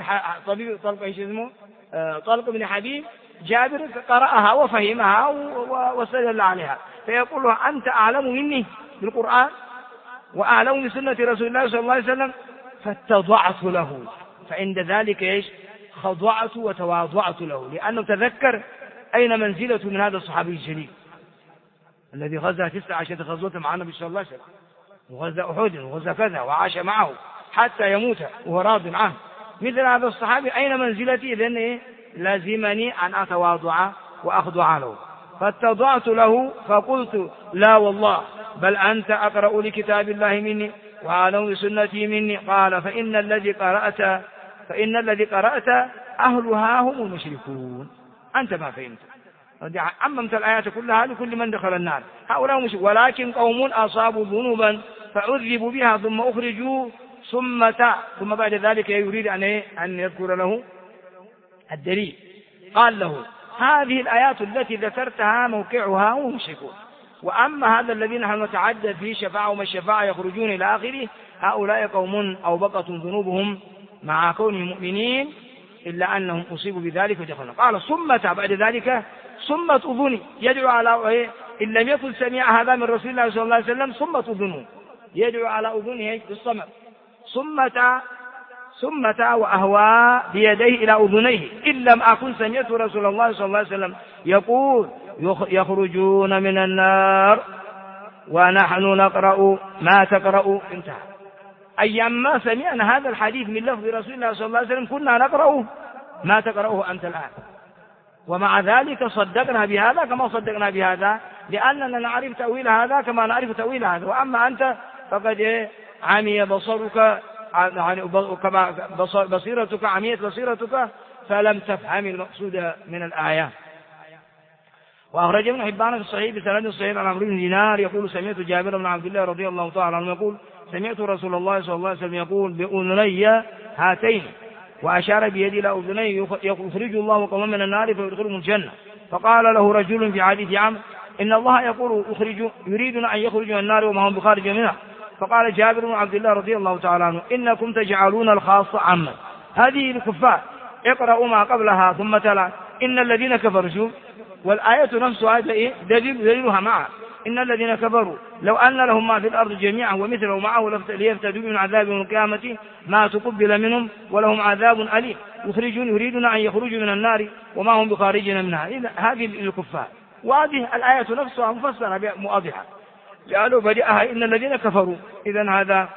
طلق بن حبيب جابر قرأها وفهمها واستدل عليها، فيقول له أنت أعلم مني بالقرآن وأعلم بسنة رسول الله صلى الله عليه وسلم، فاتضعت له، فعند ذلك إيش؟ خضعت وتواضعت له، لأنه تذكر أين منزلة من هذا الصحابي الجليل الذي غزا 19 غزوة مع النبي صلى الله عليه وسلم، وغزا أحد وغزا كذا وعاش معه حتى يموت وهو راض عنه، مثل هذا الصحابي أين منزلتي؟ إذن لازمني أن أتواضع وأخضع له، فاتضعت له فقلت لا والله بل أنت أقرأ لكتاب الله مني وأعلم بسنتي مني. قال فإن الذي قرأت أهلها هم المشركون، أنت ما فهمت، عممت الآيات كلها لكل من دخل النار، هؤلاء مشركون، ولكن قوم أصابوا ذنوبا فعذبوا بها ثم أخرجوا ثم بعد ذلك يريد أن يذكر له الدليل، قال له هذه الآيات التي ذكرتها موقعها هم مشركون، وأما هذا الذين نحن نتعدى فيه شفاعة وما الشفاعة يخرجون إلى آخره، هؤلاء قوم أوبقة ذنوبهم مع كونهم مؤمنين إلا أنهم أصيبوا بذلك ودخلوا. قال صمت بعد ذلك صمت أذني يدعو على إن لم يكن سمع هذا من رسول الله صلى الله عليه وسلم صمت أذنه يدعو على أذنه بالصمت، صمت وأهوى بيديه إلى أذنيه إن لم أكن سمعت رسول الله صلى الله عليه وسلم يقول يخرجون من النار ونحن نقرأ ما تقرأ، انتهى. أيما سمعنا هذا الحديث من لفظ رسول الله صلى الله عليه وسلم كنا نقرأ ما تقرأه أنت الآن، ومع ذلك صدقنا بهذا كما صدقنا بهذا، لأننا نعرف تأويل هذا كما نعرف تأويل هذا، وأما أنت فقد عمي بصرك كما بصيرتك عميت بصيرتك فلم تفهم المقصود من الآية. وأخرج ابن حبان في الصحيح بسند صحيح عن عمرو بن دينار يقول سمعت جابر بن عبد الله رضي الله تعالى عنه يقول سمعت رسول الله صلى الله عليه وسلم يقول بأذني هاتين، وأشار بيدي إلى أذنيه يخرج الله قوما من النار فيدخلهم الجنة. فقال له رجل في حديث عمرو إن الله يقول يريدون أن يخرجوا من النار وما هم بخارج منها. فقال جابر بن عبد الله رضي الله تعالى عنه إنكم تجعلون الخاصة عامة، هذه الكفار اقرأوا ما قبلها ثم تلا إن الذين كفروا، والآية نفسها دليلها معها إن الذين كفروا لو أن لهم ما في الأرض جميعا ومثله معه ليفتدوا من عذاب يوم القيامة ما تقبل منهم ولهم عذاب أليم، يريدون أن يخرجوا من النار وما هم بخارجين منها. هذه الكفار، وهذه الآية نفسها مفسرة واضحة لأنه بدأها إن الذين كفروا، إذن هذا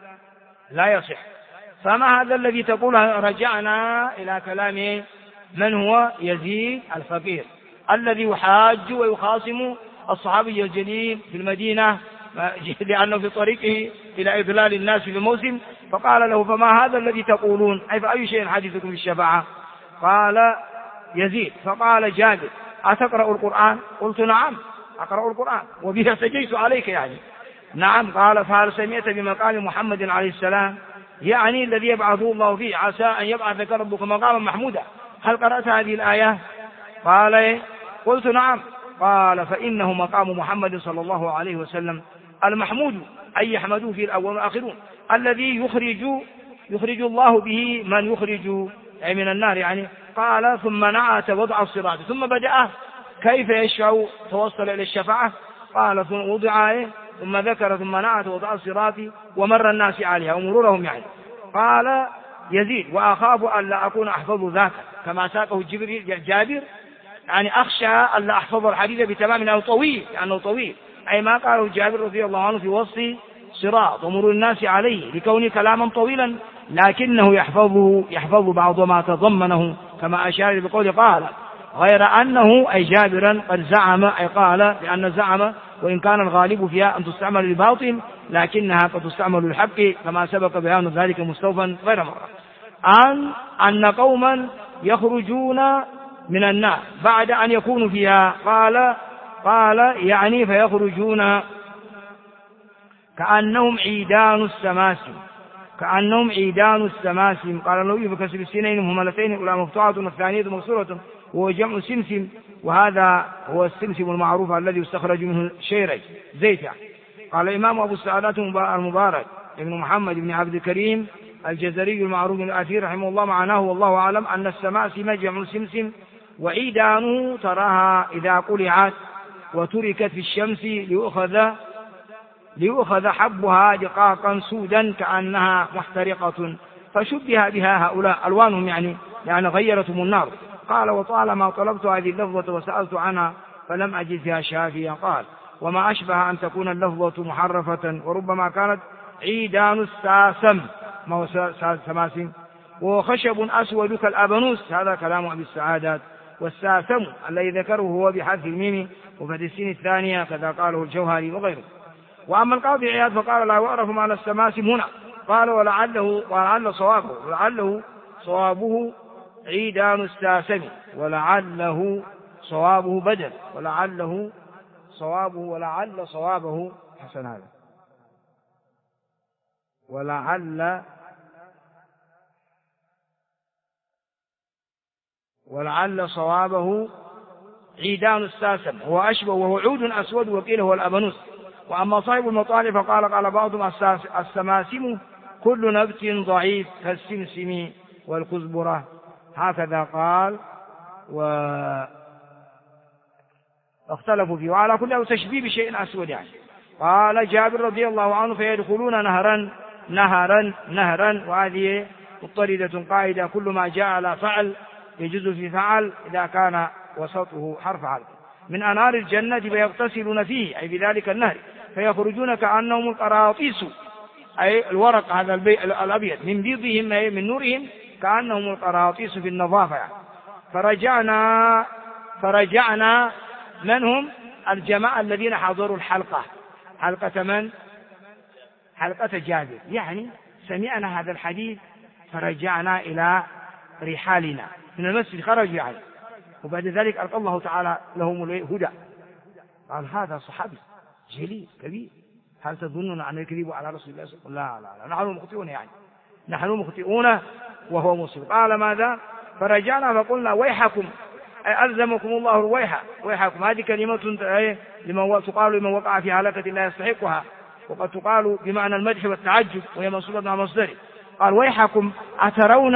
لا يصح. فما هذا الذي تقول رجعنا إلى كلام من هو يزيد الفقير الذي يحاج ويخاصم الصحابي الجليل في المدينة لأنه في طريقه إلى إضلال الناس في الموسم، فقال له فما هذا الذي تقولون أي فأي شيء حديثكم في الشفاعة؟ قال يزيد فقال جابر أتقرأ القرآن؟ قلت نعم أقرأ القرآن وبها سجيت عليك يعني. نعم. قال فهل سمعت بمقام محمد عليه السلام يعني الذي يبعثه الله فيه عسى أن يبعثك ربك مقاما محمودا، هل قرأت هذه الآية؟ قال قلت نعم. قال فإنه مقام محمد صلى الله عليه وسلم المحمود أي يحمدوه في الأول والآخرون الذي يخرج الله به من يخرج أي من النار يعني. قال ثم نعت وضع الصراط ثم بدأ كيف يشفع توصل إلى الشفاعة. قال ثم وضع ثم ذكر ثم نعت وضع الصراط ومر الناس عليها ومرورهم يعني. قال يزيد وأخاف أن لا أكون أحفظ ذاك كما ساقه جابر يعني أخشى أن لا أحفظ الحديث بتمام لأنه طويل أي ما قاله جابر رضي الله عنه في وصف صراط ومرور الناس عليه لكونه كلاما طويلا لكنه يحفظ بعض ما تضمنه كما أشار بقوله قال، غير أنه أي جابرا قد زعم أي قال لأن زعم وإن كان الغالب فيها أن تستعمل للباطل لكنها قد تستعمل للحق كما سبق بيان ذلك مستوفا غير مرة. أن قوما يخرجون من النار بعد أن يكونوا فيها، قال يعني فيخرجون كأنهم عيدان السماسم. قال النووي بكسر السينين مهملتين الأولى مفتوحة والثانية مكسورة وهو جمع سمسم، وهذا هو السمسم المعروف الذي يستخرج منه شيرج زيت. قال الإمام أبو السعادات المبارك ابن محمد بن عبد الكريم الجزري المعروف الأثير رحمه الله معناه والله أعلم أن السماسم جمع سمسم، وعيدانه تراها إذا قلعت وتركت في الشمس ليؤخذ حبها دقاقا سودا كأنها محترقة، فشبه بها هؤلاء ألوانهم يعني غيرتهم النار. قال وطالما طلبت هذه اللفظة وسألت عنها فلم أجد فيها شافيا. قال وما أشبه أن تكون اللفظة محرفة، وربما كانت عيدان الساسم ما هو سماسم، وهو خشب أسود كالأبنوس، هذا كلام أبي السعادات. والساسم الذي ذكره هو بحذف الميم وفتح السين الثانية كذا قاله الجوهري وغيره. وأما القاضي عياض فقال لا يعرف معنى السماسم هنا، قال ولعل صوابه عيدان الساسم، ولعله صوابه بدل، ولعل صوابه حسن هذا، ولعل صوابه عيدان الساسم هو أشبه وهو عود أسود وقيل هو الأبنوس. وأما صاحب المطالب فقال بعضهم السماسم كل نبت ضعيف كالسمسم والكزبرة، هكذا قال واختلفوا فيه، وعلى كل تشبيه بشيء أسود قال جابر رضي الله عنه فيدخلون نهرا وهذه مضطردة قاعدة كل ما جاء على فعل يجوز في فعل إذا كان وسطه حرف علم من أنهار الجنة فيغتسلون فيه أي بذلك النهر فيخرجون كأنهم القراطيس أي الورق هذا الأبيض من بيضهم من نورهم كأنهم القراطيس في النظافة. فرجعنا من هم الجماعة الذين حضروا الحلقة من حلقة جابر، سمعنا هذا الحديث فرجعنا إلى رحالنا من المسجد خرجوا وبعد ذلك ألقى الله تعالى لهم الهدى. قال هذا صحابي جليل كبير، هل تظنون أن الكذب على رسول الله صلى الله عليه وسلم؟ لا نحن مخطئون نحن مخطئون وهو مصيب. قال ماذا؟ فرجعنا فقلنا ويحكم أي ألزمكم الله ويحكم. هذه كلمة تقال لمن وقع في هلكة لا يستحقها، وقد تقال بمعنى المدح والتعجب وهي منصوبة على مصدره. قال ويحكم أترون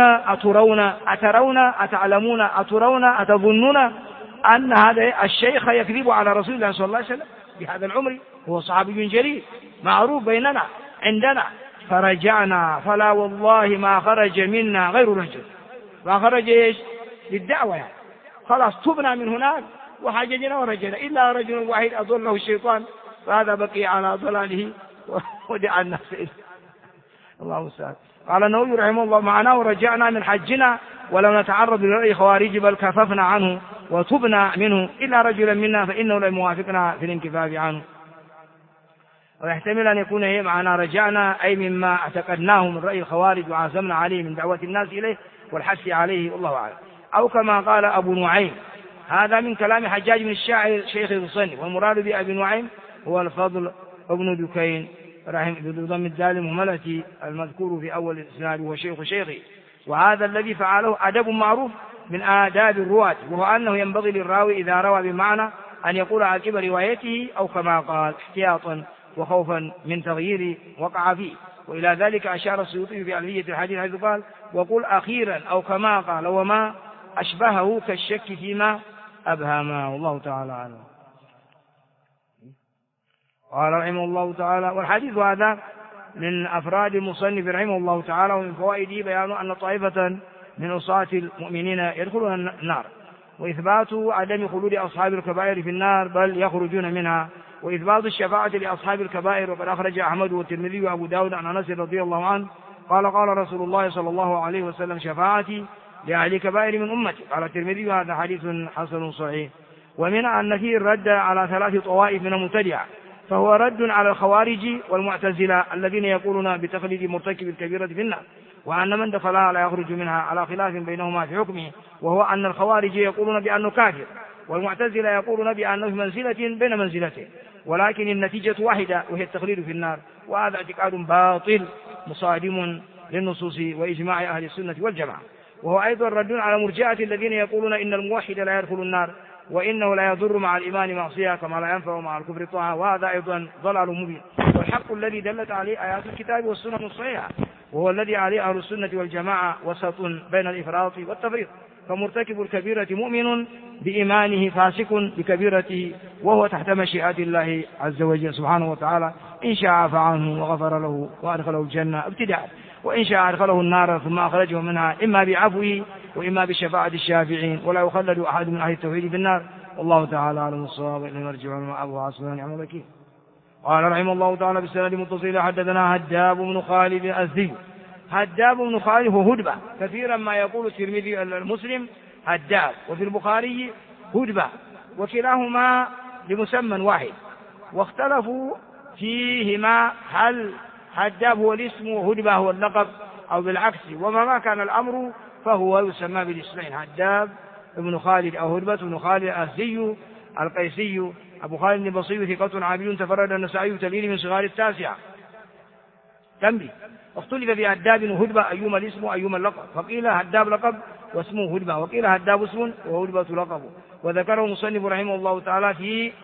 أتعلمون أترون أتظنون أن هذا الشيخ يكذب على رسول الله صلى الله عليه وسلم بهذا العمر، هو صحابي جليل معروف بيننا عندنا. فرجعنا فلا والله ما خرج منا غير رجل، ما خرج للدعوة خلاص تبنا من هناك وحججنا ورجعنا إلا رجل واحد أضله الشيطان فهذا بقي على ضلاله ودعا الناس إليه. الله سبحانه. قال النووي رحمه الله معناه رجعنا من حجنا ولم نتعرض لرأي خوارج بل كففنا عنه وتبنا منه إلا رجلا منا فإنه لم يوافقنا في الانكفاف عنه. ويحتمل أن يكون هي معنا رجعنا أي مما اعتقدناه من رأي الخوارج وعزمنا عليه من دعوة الناس إليه والحث عليه والله أعلم. أو كما قال أبو نعيم، هذا من كلام حجاج بن الشاعر شيخ المصنف، والمراد بأبي نعيم هو الفضل ابن دكين رحمه بضم الدال المهملة المذكور في أول الإسناد وهو شيخ شيخي. وهذا الذي فعله أدب معروف من آداب الرواة، وهو أنه ينبغي للراوي إذا روى بمعنى أن يقول عقب روايته أو كما قال احتياطا وخوفا من تغيير وقع فيه. وإلى ذلك أشار السيوطي في ألفية الحديث حيث قال وقل أخيرا أو كما قال وما أشبهه كالشك فيما أبهما. والله تعالى عنه. قال رحمه الله تعالى والحديث هذا من أفراد المصنف رحمه الله تعالى، ومن فوائده بيان أن طائفة من عصاة المؤمنين يدخلون النار، وإثبات عدم خلود أصحاب الكبائر في النار بل يخرجون منها، وإثبات الشفاعة لأصحاب الكبائر. وقد أخرج أحمد والترمذي وأبو داود عن أنس رضي الله عنه قال قال رسول الله صلى الله عليه وسلم شفاعتي لأهل كبائر من أمته. قال الترمذي هذا حديث حسن صحيح. ومن أن فيه الرد على 3 طوائف من المبتدعة، فهو رد على الخوارج والمعتزلة الذين يقولون بتخليد مرتكب الكبيرة في النار، وأن من دخلها لا يخرج منها، على خلاف بينهما في حكمه، وهو أن الخوارج يقولون بأنه كافر، والمعتزلة يقولون بأنه في منزلة بين منزلتين، ولكن النتيجة واحدة وهي التخليد في النار. وهذا اعتقاد باطل مصادم للنصوص وإجماع أهل السنة والجماعة. وهو أيضا رد على مرجئة الذين يقولون إن الموحد لا يدخل النار، وإنه لا يضر مع الإيمان معصية كما لا ينفع مع الكفر طاعة، وهذا أيضا ضلال مبين. والحق الذي دلت عليه آيات الكتاب والسنة الصحيحة، وهو الذي عليه أهل السنة والجماعة، وسط بين الإفراط والتفريط. فمرتكب الكبيرة مؤمن بإيمانه فاسق بكبيرته، وهو تحت مشيئة الله عز وجل سبحانه وتعالى، إن شاء عفى عنه وغفر له وأدخله الجنة ابتداء، وإن شاء أدخله النار ثم أخرجه منها، إما بعفوه وإما بشفاعة الشافعين، ولا يخلد أحد من أهل التوحيد في النار. والله تعالى أعلم الصواب. إليه مرجع أبو حسن نعم الوكيل. قال رحمه الله تعالى بالسند متصل حدثنا هداب بن خالد الأزدي. هداب بن خالد هو هدبة، كثيرا ما يقول الترمذي المسلم هداب، وفي البخاري هدبة، وكلاهما لمسمى واحد، واختلفوا فيهما هل هداب هو الاسم وهدبة هو اللقب أو بالعكس، وما كان الأمر فهو يسمى بالاسمين، هداب بن خالد أو هدبة بن خالد الأزدي القيسي أبو خالد البصري ثقة عابد تفرد النسائي تلين من صغار التاسعة. تنبيه: اختلف في هداب وهدبة أيما الاسم وأيما اللقب، فقيل هداب لقب واسمه هدبة، وقيل هداب اسم وهدبة لقب. وذكره المصنف رحمه الله تعالى في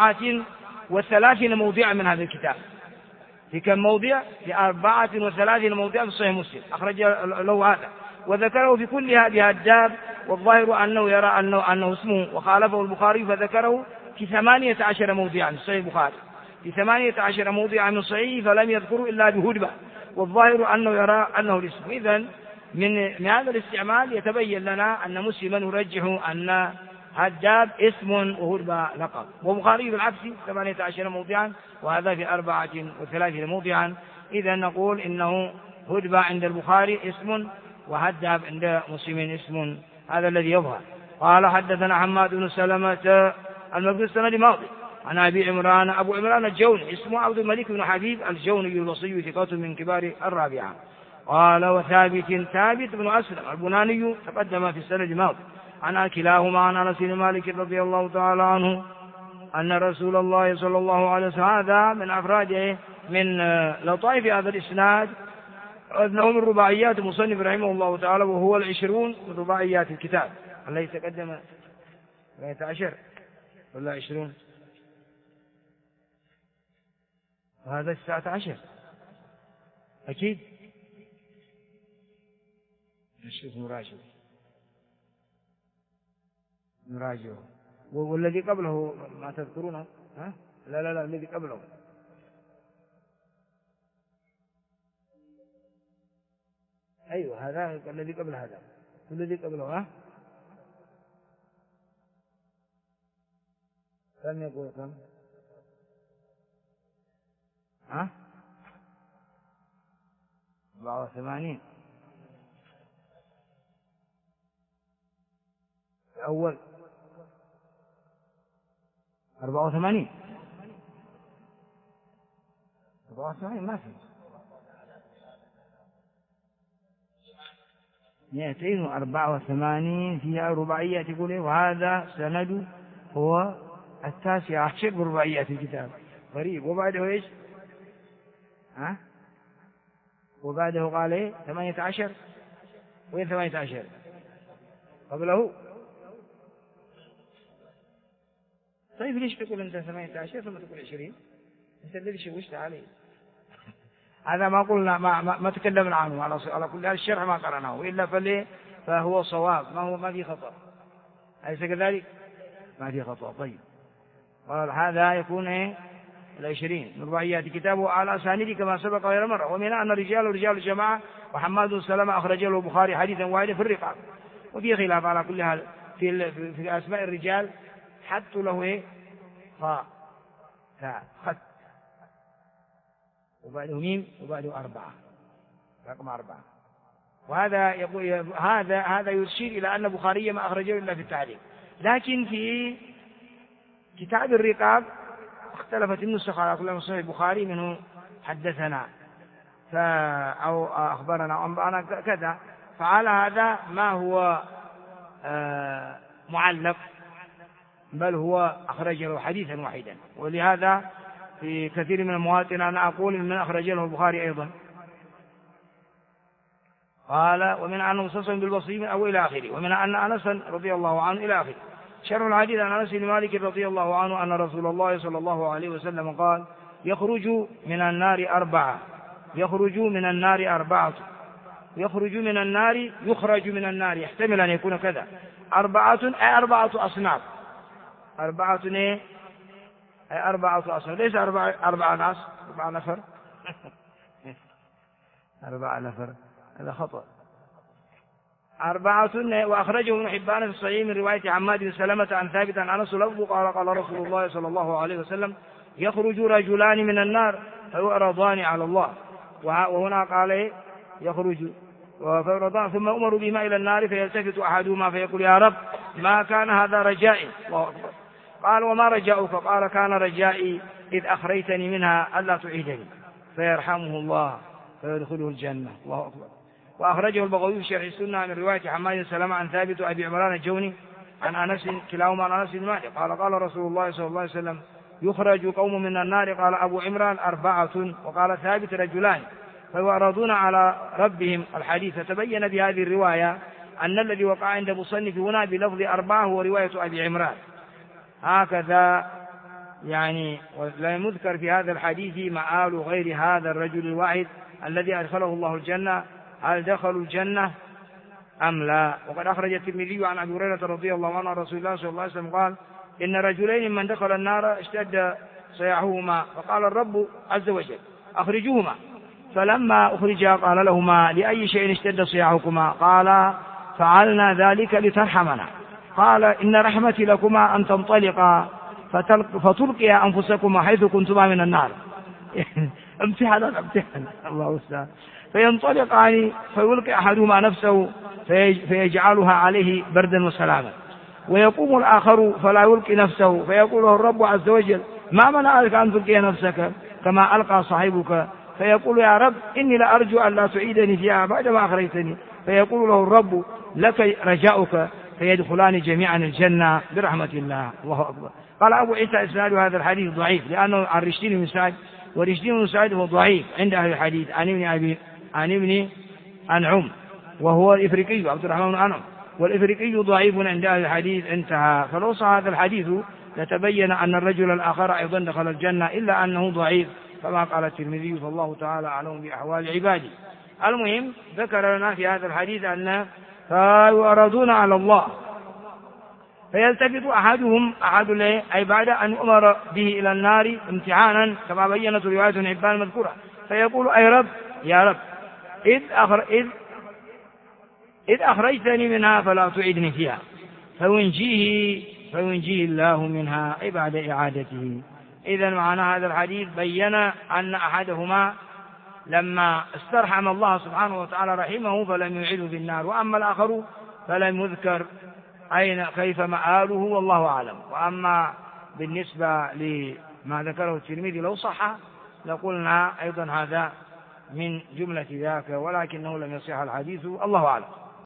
34 موضع من هذا الكتاب. في كم موضع؟ في 34 موضع في صحيح مسلم أخرج له هذا، وذكره في كلها بهداب، والظاهر أنه يرى أنه اسمه، وخالفه البخاري فذكره في 18 موضعا في صحيح البخاري، في 18 موضعا من صحيح، فلم يذكروا إلا بهدبة، والظاهر أنه يرى أنه الاسم. إذن من هذا الاستعمال يتبين لنا أن مسلما يرجح أن هداب اسم وهدبة لقب، وبخاري بالعكس 18 موضعا، وهذا في 34 موضعا. إذن نقول إنه هدبة عند البخاري اسم، وهداب عند مسلم اسم، هذا الذي يظهر. قال حدثنا حماد بن سلمة المقدسي السند ماضي عن أبي عمران أبو عمران الجوني اسمه عبد الملك بن حبيب الجوني الوصي ثقة من كبار الرابعة. قال ثابت بن أسلم البناني تقدم في السند الماضي عن كلاهما عن أنس بن مالك رضي الله تعالى عنه أن رسول الله صلى الله عليه وسلم، هذا من أفراده من لطائف هذا الإسناد، أنه من رباعيات المصنف رحمه الله تعالى، وهو 20 من رباعيات الكتاب الذي تقدم 18 ولا 20، وهذا 19 أكيد. نشوف نراجعه. والذي قبله ما تذكرونه؟ ها؟ لا الذي قبله. أيوة هذا الذي قبل هذا، والذي قبله ها؟ كم يقول كم؟ ها؟ 84 الأول 84 ما في 284 فيها رباعيات يقول، وهذا سند هو 19 برباعيات الكتاب، غريب. وبعده ايش؟ ها؟ وبعده قال ايه؟ 18. وين 18 قبله؟ طيب ليش تقول انت 18 ثم تقول 20؟ انت الذي شوشت عليه. هذا ما قلنا ما تكلمنا عنه على كل هذا الشرح ما قرأناه، وإلا فهو صواب، ما في خطأ، أليس كذلك؟ ما في خطأ. طيب قال هذا يكون ايه؟ 20 من رباعيات كتابه على أسانيد كما سبق غير مرة. ومن أن رجال الجماعة وحماد بن سلمة أخرج له البخاري حديثا واحدا في الرقاب، وفي خلاف على كل هذا في أسماء الرجال، حطوا له ايه؟ خط وبعده ميم وبعده 4 رقم 4 وهذا يقول هذا يشير إلى أن البخاري ما أخرجه إلا في التعليق. لكن في كتاب الرقاب اختلفت النسخ على كل صحيح البخاري، منه حدثنا أو أخبرنا أو أنبأنا كذا، فعلى هذا ما هو معلق، بل هو أخرج له حديثا واحدا. ولهذا في كثير من المواطن أنا أقول من أخرج له البخاري أيضا. قال ومن أنه مختص بالبصري من أول إلى آخره، ومن أن أنس رضي الله عنه إلى آخره. شرح الحديث عن أنس بن مالك رضي الله عنه أن رسول الله صلى الله عليه وسلم قال يخرج من النار أربعة، يخرج من النار أربعة، يخرج من النار، يخرج من النار، يحتمل أن يكون كذا، أربعة أي أربعة أصناف، أربعة أي أربعة أصناف، ليس أربعة ناس، أربعة نفر أربعة نفر، هذا خطأ. أربعة. وأخرجه ابن حبان في الصحيح من رواية عماد بن سلمة عن ثابت عن أنس لفظ قال قال رسول الله صلى الله عليه وسلم يخرج رجلان من النار فيعرضان على الله، وهنا قال يخرج فيعرضان ثم أمر بما إلى النار فيلتفت أحدهما فيقول يا رب ما كان هذا رجائي، الله أكبر. قال وما رجاؤك؟ قال كان رجائي إذ أخرجتني منها ألا تعيدني، فيرحمه الله فيدخله الجنة، الله أكبر. وأخرجه البغوي في شرح السنة من رواية حماد بن سلمة عن ثابت وأبي عمران الجوني عن أنس كلاهما عن أنس بن مالك قال قال رسول الله صلى الله عليه وسلم يخرج قوم من النار. قال أبو عمران أربعة، وقال ثابت رجلان فيعرضون على ربهم الحديث. تبين بهذه الرواية أن الذي وقع عند مصنف هنا بلفظ أربعة هو رواية أبي عمران هكذا، يعني لا يذكر في هذا الحديث مآل غير هذا الرجل الواحد الذي أدخله الله الجنة، هل دخلوا الجنة أم لا. وقد أخرج الترمذي عن أبي هريرة رضي الله عنه رسول الله صلى الله عليه وسلم قال إن رجلين من دخل النار اشتد صياحهما فقال الرب عز وجل أخرجوهما، فلما أخرجا قال لهما لأي شيء اشتد صياحكما؟ قال فعلنا ذلك لترحمنا. قال إن رحمتي لكما أن تنطلقا فتلقيا أنفسكما حيث كنتما من النار امتحان الله أستاذ. فينطلقان فيلقي أحدهما نفسه فيجعلها عليه بردا وسلاما، ويقوم الآخر فلا يلقي نفسه فيقول له الرب عز وجل ما منعك أن تلقي نفسك كما ألقى صاحبك؟ فيقول يا رب إني لأرجو أن لا تعيدني فيها بعدما أخرجتني، فيقول له الرب لك رجاؤك، فيدخلان جميعا الجنة برحمة الله، الله أكبر. قال أبو عيسى إسناد هذا الحديث ضعيف لأنه عن رشدين بن سعد، ورشدين بن سعد هو ضعيف عند أهل الحديث عن ابن أنعم وهو الإفريقي عبد الرحمن بن أنعم، والإفريقي ضعيف عند أهل الحديث انتهى. فلو صح هذا الحديث لتبين أن الرجل الآخر أيضا دخل الجنة إلا أنه ضعيف كما قال الترمذي فالله تعالى أعلم بأحوال عباده. المهم ذكر لنا في هذا الحديث أن فيعرضون على الله فيلتفت أحدهم أي بعد أن أمر به إلى النار امتحانا كما بينت رواية ابن حبان المذكورة، فيقول أي رب يا رب إذ أخرجتني منها فلا تعيدني فيها، فينجيه الله منها أي بعد إعادته. إذن معنى هذا الحديث بين أن أحدهما لما استرحم الله سبحانه وتعالى رحمه فلم يعيده في النار، وأما الآخر فلم يذكر كيف مآله والله أعلم. وأما بالنسبة لما ذكره الترمذي لو صح لقلنا أيضا هذا من جملة ذاك، ولكنه لم يصح الحديث، الله أعلم.